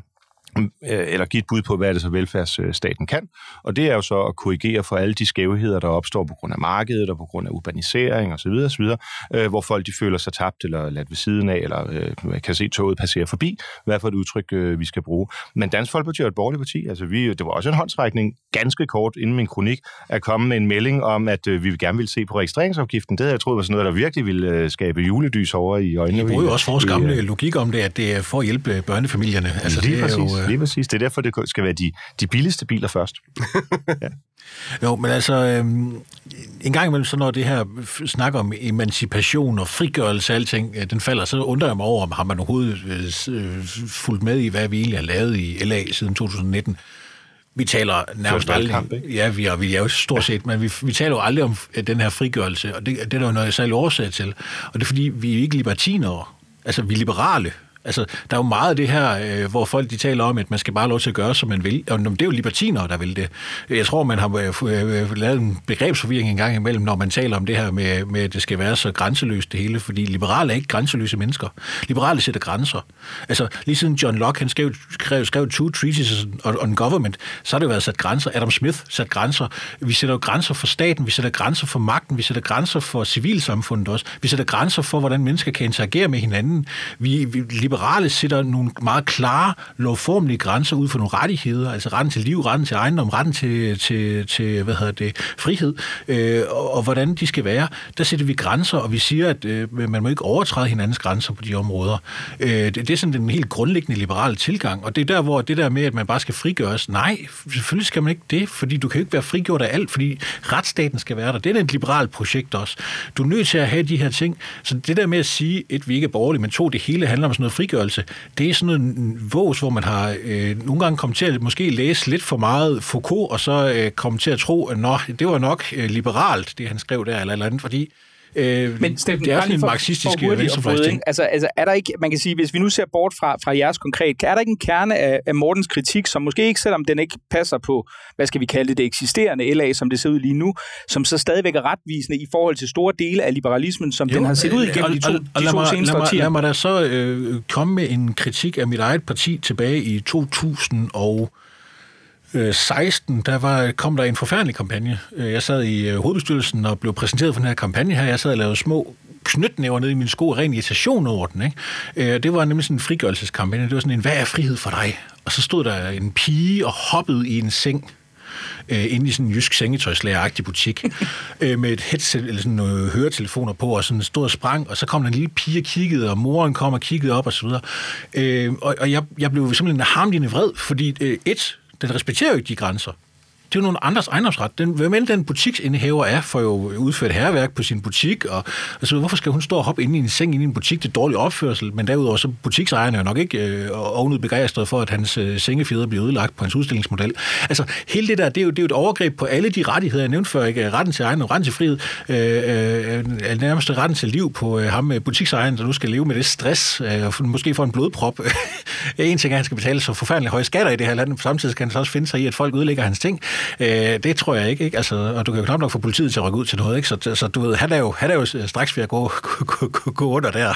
S2: eller give et bud på, hvad det så velfærdsstaten kan. Og det er jo så at korrigere for alle de skævheder, der opstår på grund af markedet og på grund af urbanisering osv. osv., øh, hvor folk de føler sig tabt eller ladt ved siden af, eller øh, kan se toget passere forbi, hvad for et udtryk øh, vi skal bruge. Men Dansk Folkeparti er et borgerligt parti. Altså, vi, det var også en håndsrækning, ganske kort inden min kronik, at komme med en melding om, at øh, vi gerne ville se på registreringsafgiften. Det havde jeg troet var sådan noget, der virkelig ville øh, skabe juledys over i øjnene.
S4: Vi bruger jo også vores gamle øh, logik om det, at det er for at hjælpe børnefamilierne. Altså,
S2: lige
S4: det er
S2: præcis.
S4: jo,
S2: Lige præcis. Det er derfor, det skal være de, de billigste biler først. Ja.
S4: Jo, men altså, øhm, en gang imellem, så når det her snakker om emancipation og frigørelse og alting, den falder, så undrer jeg mig over, om har man overhovedet øh, fulgt med i, hvad vi egentlig har lavet i L A siden to tusind nitten. Vi taler nærmest aldrig, ja, vi er, vi er jo stort set, men vi, vi taler jo aldrig om den her frigørelse, og det, det er der jo noget særligt årsag til, og det er fordi, vi er ikke libertinere, altså vi er liberale. Altså, der er jo meget af det her, øh, hvor folk de taler om, at man skal bare have lov til at gøre, som man vil. Og det er jo libertinere, der vil det. Jeg tror, man har øh, lavet en begrebsforvirring en gang imellem, når man taler om det her med, med at det skal være så grænseløst det hele. Fordi liberale er ikke grænseløse mennesker. Liberale sætter grænser. Altså, lige siden John Locke, han skrev, skrev, skrev Two Treatises on, on Government, så har det jo været sat grænser. Adam Smith sat grænser. Vi sætter jo grænser for staten, vi sætter grænser for magten, vi sætter grænser for civilsamfundet også. Vi sætter grænser for, hvordan mennesker kan interagere med hinanden. Vi, vi liberale sætter nogle meget klare, lovformelige grænser ud for nogle rettigheder, altså retten til liv, retten til ejendom, retten til, til, til hvad hedder det, frihed, øh, og, og hvordan de skal være. Der sætter vi grænser, og vi siger, at øh, man må ikke overtræde hinandens grænser på de områder. Øh, det, det er sådan den helt grundlæggende liberale tilgang, og det er der, hvor det der med, at man bare skal frigøres, nej, selvfølgelig skal man ikke det, fordi du kan jo ikke være frigjort af alt, fordi retsstaten skal være der. Det er et liberalt projekt også. Du er nødt til at have de her ting, så det der med at sige, et, vi ikke er borgerlige, men to, det hele handler om sådan noget frigørelse, det er sådan en vås, hvor man har øh, nogle gange kommet til at måske læse lidt for meget Foucault, og så øh, kommet til at tro, at nå, det var nok øh, liberalt, det han skrev der, eller eller andet, fordi Øh,
S1: Men Steffen,
S4: det er sådan en marxistisk venstrefløjsting.
S1: Altså, altså, er der ikke, man kan sige, hvis vi nu ser bort fra, fra jeres konkret, er der ikke en kerne af, af Mortens kritik, som måske ikke, selvom den ikke passer på, hvad skal vi kalde det, det eksisterende L A, som det ser ud lige nu, som så stadigvæk er retvisende i forhold til store dele af liberalismen, som jo, den har set ud igennem og, de to, og, og de to mig, seneste årtier?
S4: Lad mig da så øh, komme med en kritik af mit eget parti tilbage i to tusind og seksten, der var, kom der en forfærdelig kampagne. Jeg sad i hovedbestyrelsen og blev præsenteret for den her kampagne her. Jeg sad og lavede små knytnæver nede i min sko, ren irritation over den. Ikke? Det var nemlig sådan en frigørelseskampagne. Det var sådan en, hvad er frihed for dig? Og så stod der en pige og hoppede i en seng inde i sådan en jysk sengetøjslageragtig butik med et headset eller sådan nogle høretelefoner på, og sådan stod og sprang, og så kom der en lille pige og kiggede, og moren kom og kiggede op og så videre. Og jeg, jeg blev simpelthen harmlende vred, fordi et, den respekterer jo ikke de grænser. Det er jo nogle andres ejendomsret. Den, hvem end den butiksindehaver er, får jo udført herværk på sin butik, og altså, hvorfor skal hun stå og hoppe inde i en seng inde i en butik? Det er dårlig opførsel, men derudover så butiksejerne er jo nok ikke øh, ovenud begejstret for, at hans øh, sengefjeder bliver ødelagt på hans udstillingsmodel. Altså, hele det der, det er jo, det er jo et overgreb på alle de rettigheder, jeg nævnte før, ikke? Retten til ejendom, retten til frihed, øh, øh, nærmest retten til liv på øh, ham med butiksejeren, der nu skal leve med det stress, øh, måske få en blodprop. En ting er, at han skal betale så forfærdeligt høje skatter i det her land, samtidig skal han så også finde sig i, at folk ødelægger hans ting. Øh, det tror jeg ikke, ikke? Altså, og du kan jo knap nok få politiet til at rykke ud til noget, ikke? Så, så du ved, han er jo, han er jo straks ved at gå, gå, gå, gå under der.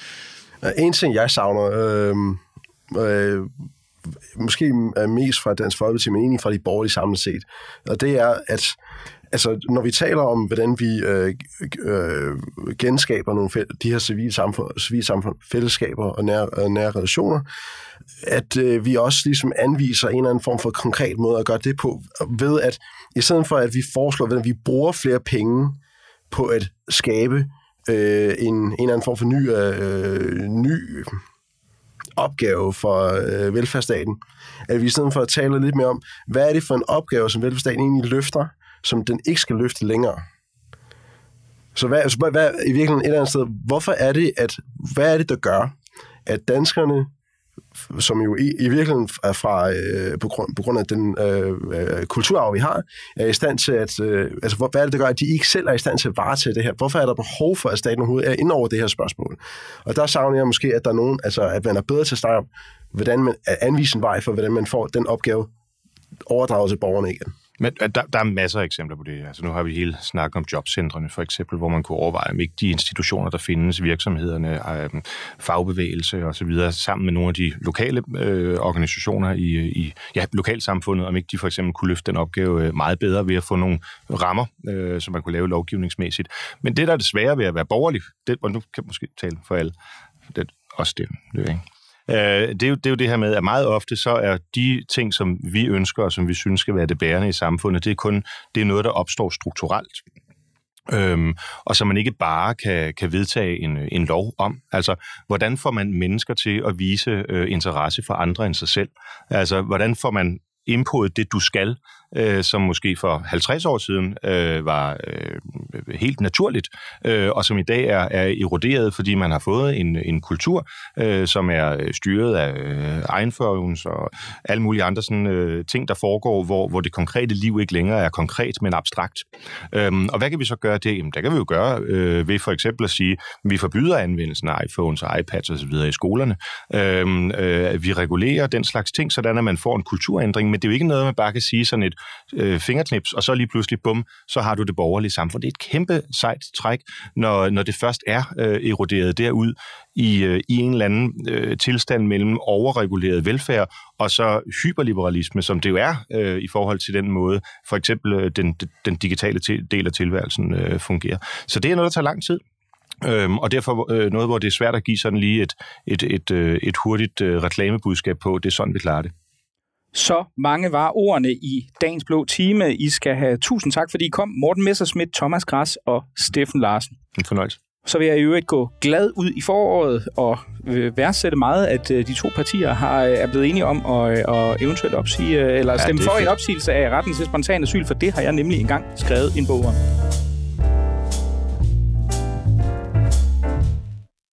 S3: En ting, jeg savner, øh, øh, måske er mest fra Dansk Folkeparti, men egentlig fra de borgerlige samlet set, og det er, at altså, når vi taler om, hvordan vi øh, øh, genskaber nogle fæ- de her civile samfund, civile samfund, fællesskaber og nære, nære relationer, at øh, vi også ligesom anviser en eller anden form for konkret måde at gøre det på, ved at i stedet for, at vi foreslår, hvordan vi bruger flere penge på at skabe øh, en, en eller anden form for ny, øh, ny opgave for øh, velfærdsstaten, at vi i stedet for at tale lidt mere om, hvad er det for en opgave, som velfærdsstaten egentlig løfter, som den ikke skal løfte længere. Så hvad, altså, hvad i virkeligheden et eller andet sted, hvorfor er det, at, hvad er det, der gør, at danskerne, som jo i, i virkeligheden er fra, øh, på, grund, på grund af den øh, kulturarv, vi har, er i stand til at, øh, altså hvad er det, der gør, at de ikke selv er i stand til at varetage det her? Hvorfor er der behov for, at staten overhovedet er inde over det her spørgsmål? Og der savner jeg måske, at der er nogen, altså at man er bedre til at snakke om, hvordan man anviser en vej for, hvordan man får den opgave overdraget til borgerne igen.
S2: Men der, der er masser af eksempler på det. Altså, nu har vi hele snakket om jobcentrene, for eksempel, hvor man kunne overveje, om ikke de institutioner, der findes, virksomhederne, øh, fagbevægelse og så videre, sammen med nogle af de lokale øh, organisationer i, i ja, lokalsamfundet, om ikke de for eksempel kunne løfte den opgave meget bedre ved at få nogle rammer, øh, som man kunne lave lovgivningsmæssigt. Men det, der er det svære ved at være borgerlig, det, og nu kan jeg måske tale for alle, det er også det, det er ikke. Det er, jo, det er jo det her med, at meget ofte så er de ting, som vi ønsker, og som vi synes skal være det bærende i samfundet, det er kun det er noget, der opstår strukturelt. Øhm, og så man ikke bare kan, kan vedtage en, en lov om. Altså, hvordan får man mennesker til at vise øh, interesse for andre end sig selv? Altså, hvordan får man indpodet det, du skal, øh, som måske for halvtreds år siden øh, var øh, helt naturligt, øh, og som i dag er, er eroderet, fordi man har fået en, en kultur, øh, som er styret af øh, egenførings og alle mulige andre sådan, øh, ting, der foregår, hvor, hvor det konkrete liv ikke længere er konkret, men abstrakt. Øhm, og hvad kan vi så gøre det? Jamen, det kan vi jo gøre øh, ved for eksempel at sige, at vi forbyder anvendelsen af iPhones og iPads osv. i skolerne. Øhm, øh, vi regulerer den slags ting, sådan at man får en kulturændring, men det er jo ikke noget, man bare kan sige sådan et øh, fingerknips, og så lige pludselig, bum, så har du det borgerlige samfund. Det er et kæmpe sejt træk, når, når det først er øh, eroderet derud i, øh, i en eller anden øh, tilstand mellem overreguleret velfærd og så hyperliberalisme, som det jo er øh, i forhold til den måde, for eksempel øh, den, den digitale til, del af tilværelsen øh, fungerer. Så det er noget, der tager lang tid. Øhm, og derfor øh, noget, hvor det er svært at give sådan lige et, et, et, et, et hurtigt øh, reklamebudskab på. Det er sådan, vi klarer det.
S1: Så mange var ordene i dagens blå time. I skal have tusind tak, fordi I kom. Morten Messerschmidt, Thomas Græs og Steffen Larsen.
S2: En fornøjelse.
S1: Så vil jeg i øvrigt gå glad ud i foråret og øh, værdsætte meget, at øh, de to partier har, er blevet enige om at, at eventuelt opsige, eller stemme ja, for en opsigelse af retten til spontan asyl, for det har jeg nemlig engang skrevet en bog om.